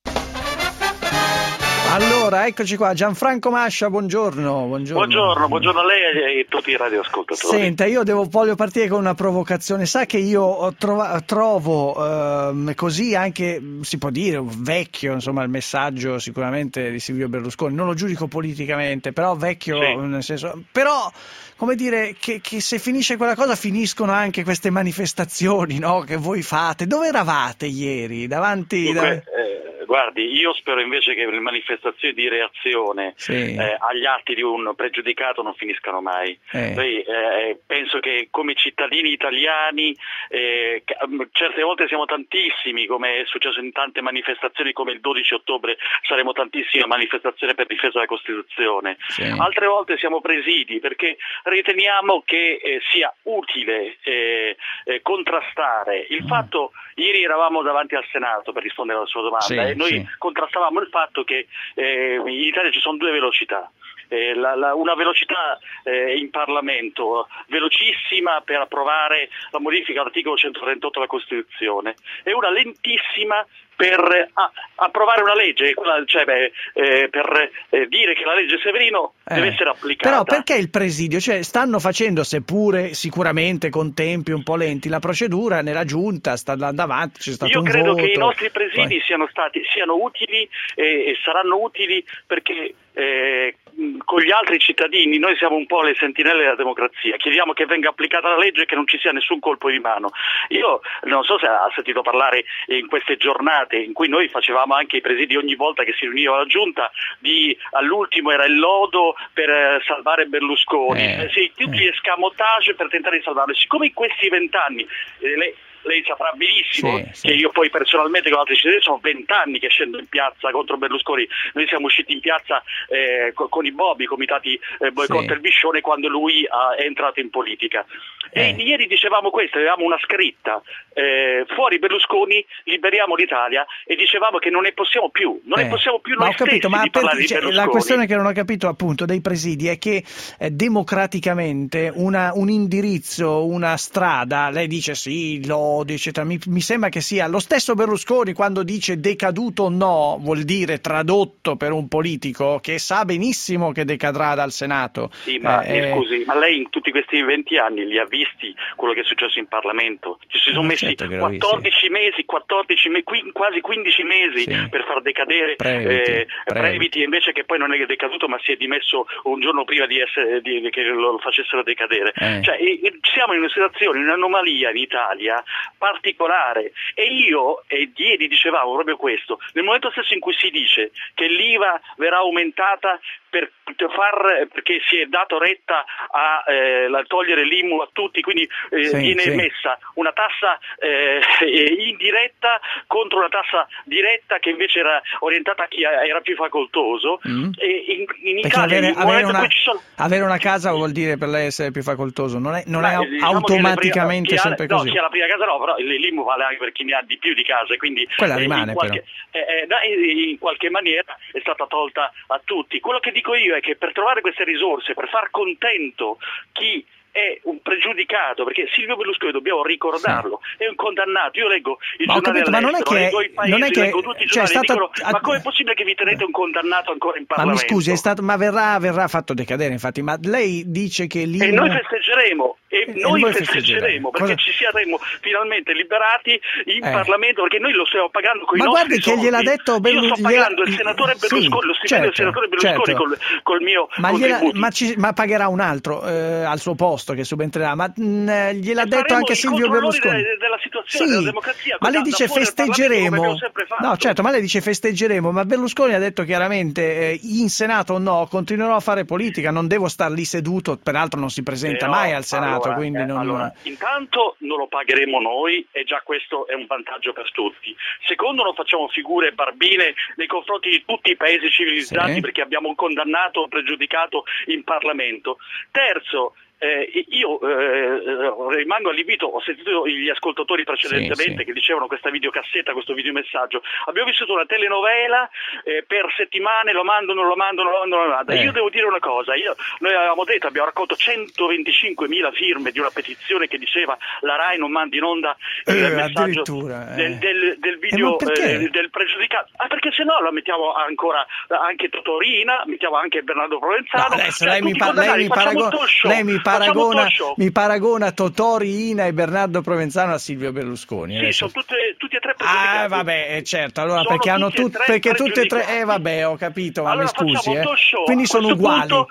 Allora, eccoci qua, Gianfranco Mascia, buongiorno. Buongiorno a lei e tutti i radioascoltatori. Senta, io voglio partire con una provocazione. Sa che io trovo così anche, si può dire, vecchio, insomma, il messaggio sicuramente di Silvio Berlusconi. Non lo giudico politicamente, però vecchio, sì. Nel senso, però come dire che se finisce quella cosa finiscono anche queste manifestazioni, no, che voi fate. Dove eravate ieri? Guardi, io spero invece che le manifestazioni di reazione agli atti di un pregiudicato non finiscano mai. Noi penso che come cittadini italiani certe volte siamo tantissimi, come è successo in tante manifestazioni come il 12 ottobre, saremo tantissimi a manifestazione per difesa della Costituzione. Altre volte siamo presidi perché riteniamo che sia utile contrastare il fatto. Ieri eravamo davanti al Senato per rispondere alla sua domanda noi contrastavamo il fatto che in Italia ci sono due velocità. Una velocità in Parlamento velocissima per approvare la modifica all'articolo 138 della Costituzione e una lentissima per approvare una legge, per dire che la legge Severino deve essere applicata. Però perché il presidio? Cioè stanno facendo, seppure sicuramente con tempi un po' lenti, la procedura nella giunta sta andando avanti, c'è stato un voto. Io credo che i nostri presidi siano utili e saranno utili perché con gli altri cittadini noi siamo un po' le sentinelle della democrazia, chiediamo che venga applicata la legge e che non ci sia nessun colpo di mano. Io non so se ha sentito parlare in queste giornate in cui noi facevamo anche i presidi ogni volta che si riuniva la giunta, all'ultimo era il lodo per salvare Berlusconi, tutti gli escamotage per tentare di salvarlo. Siccome in questi 20 anni lei saprà benissimo che io poi personalmente con altri cittadini sono 20 anni che scendo in piazza contro Berlusconi. Noi siamo usciti in piazza con i Bobi, comitati boicott il Biscione, quando lui è entrato in politica. E ieri dicevamo questo, avevamo una scritta, fuori Berlusconi, liberiamo l'Italia, e dicevamo che non ne possiamo più, noi stessi di parlare di Berlusconi. La questione che non ho capito appunto dei presidi è che democraticamente un indirizzo, una strada, lei dice eccetera. Mi sembra che sia lo stesso Berlusconi quando dice decaduto no, vuol dire tradotto per un politico che sa benissimo che decadrà dal Senato. Sì, ma scusi, ma lei in tutti questi 20 anni li ha visti quello che è successo in Parlamento? Ci si sono messi 14 mesi, quasi 15 mesi per far decadere Previti, invece che poi non è decaduto ma si è dimesso un giorno prima che lo facessero decadere. Cioè, siamo in una situazione, in un'anomalia in Italia particolare, e ieri dicevamo proprio questo, nel momento stesso in cui si dice che l'IVA verrà aumentata perché si è dato retta a togliere l'IMU a tutti, quindi viene messa una tassa indiretta contro una tassa diretta che invece era orientata a chi era più facoltoso. E in Italia avere una casa vuol dire per lei essere più facoltoso, non è automaticamente sempre così. Chi ha la prima casa però l'IMU vale anche per chi ne ha di più di case, quindi quella rimane in qualche maniera è stata tolta a tutti. Quello che dico io è che per trovare queste risorse, per far contento chi è un pregiudicato, perché Silvio Berlusconi, dobbiamo ricordarlo, è un condannato. Io leggo il giornale all'estero, leggo i paesi, leggo tutti i giornali, dicono, ma com'è possibile che vi tenete un condannato ancora in Parlamento? Ma mi scusi, verrà fatto decadere, infatti, ma lei dice che l'IMU... E noi festeggeremo, perché ci saremo finalmente liberati in Parlamento, perché noi lo stiamo pagando con i nostri soldi. Che gliel'ha detto io sto pagando il senatore Berlusconi, lo stipendio del senatore Berlusconi col mio contributo. Ma pagherà un altro al suo posto che subentrerà, ma gliel'ha detto anche Silvio Berlusconi della situazione della democrazia, ma lei dice festeggeremo, no certo, ma lei dice festeggeremo, ma Berlusconi ha detto chiaramente in Senato no, continuerò a fare politica, non devo star lì seduto, peraltro non si presenta mai al Senato, quindi intanto non lo pagheremo noi e già questo è un vantaggio per tutti. Secondo, non facciamo figure barbine nei confronti di tutti i paesi civilizzati, perché abbiamo un condannato, un pregiudicato in Parlamento. Terzo, io rimango allibito, ho sentito gli ascoltatori precedentemente che dicevano questa videocassetta, questo videomessaggio. Abbiamo vissuto una telenovela per settimane, lo mandano. Io devo dire una cosa, noi avevamo detto, abbiamo raccolto 125.000 firme di una petizione che diceva la RAI non mandi in onda il messaggio del video del pregiudicato. Perché se no la mettiamo ancora anche Totorina, mettiamo anche Bernardo Provenzano. No, adesso lei mi paragona Totori Ina e Bernardo Provenzano a Silvio Berlusconi. Sì, sono tutti e tre pregiudicati. Vabbè, certo, allora perché hanno tutte e tre, vabbè, ho capito, ma allora mi scusi, quindi sono uguali. Punto,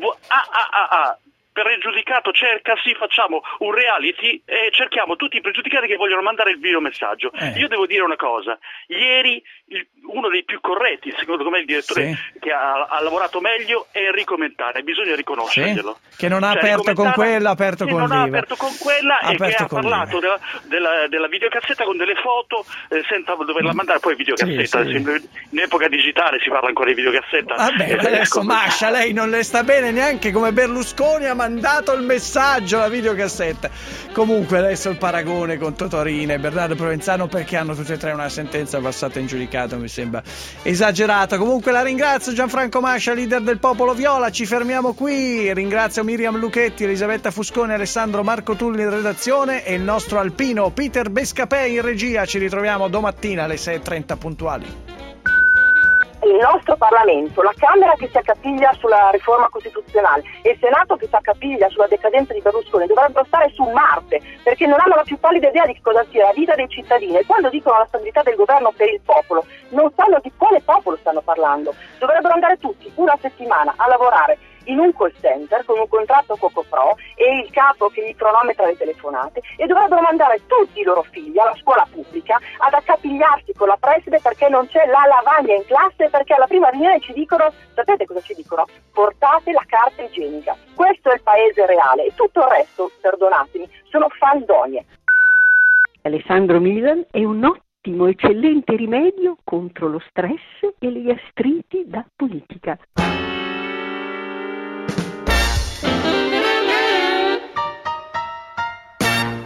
per pregiudicato cercasi, facciamo un reality e cerchiamo tutti i pregiudicati che vogliono mandare il videomessaggio. Io devo dire una cosa, ieri uno dei più corretti, secondo me il direttore che ha lavorato meglio è Enrico Mentana, bisogna riconoscerglielo. Che non ha aperto con quella, ha aperto con Viva. Non ha aperto con quella e che ha parlato della videocassetta con delle foto senza doverla mandare poi videocassetta. In epoca digitale si parla ancora di videocassetta. Vabbè, adesso Mascia, lei non le sta bene neanche come Berlusconi ha mandato il messaggio, la videocassetta. Comunque adesso il paragone con Totorina e Bernardo Provenzano, perché hanno tutte e tre una sentenza passata in giudicato, mi sembra esagerato. Comunque la ringrazio Gianfranco Mascia, leader del Popolo Viola. Ci fermiamo qui, ringrazio Miriam Lucchetti, Elisabetta Fusconi, Alessandro Marco Tulli in redazione e il nostro alpino Peter Bescapè in regia. Ci ritroviamo domattina alle 6:30 puntuali. Il nostro Parlamento, la Camera che si accapiglia sulla riforma costituzionale e il Senato che si accapiglia sulla decadenza di Berlusconi dovrebbero stare su Marte, perché non hanno la più pallida idea di cosa sia la vita dei cittadini, e quando dicono la stabilità del governo per il popolo non sanno di quale popolo stanno parlando. Dovrebbero andare tutti una settimana a lavorare in un call center con un contratto Coco Pro e il capo che gli cronometra le telefonate, e dovrebbero mandare tutti i loro figli alla scuola pubblica ad accapigliarsi con la preside perché non c'è la lavagna in classe, perché alla prima riunione ci dicono, sapete cosa ci dicono? Portate la carta igienica. Questo è il paese reale e tutto il resto, perdonatemi, sono fandonie. Alessandro Milan è un ottimo, eccellente rimedio contro lo stress e le gastriti da politica.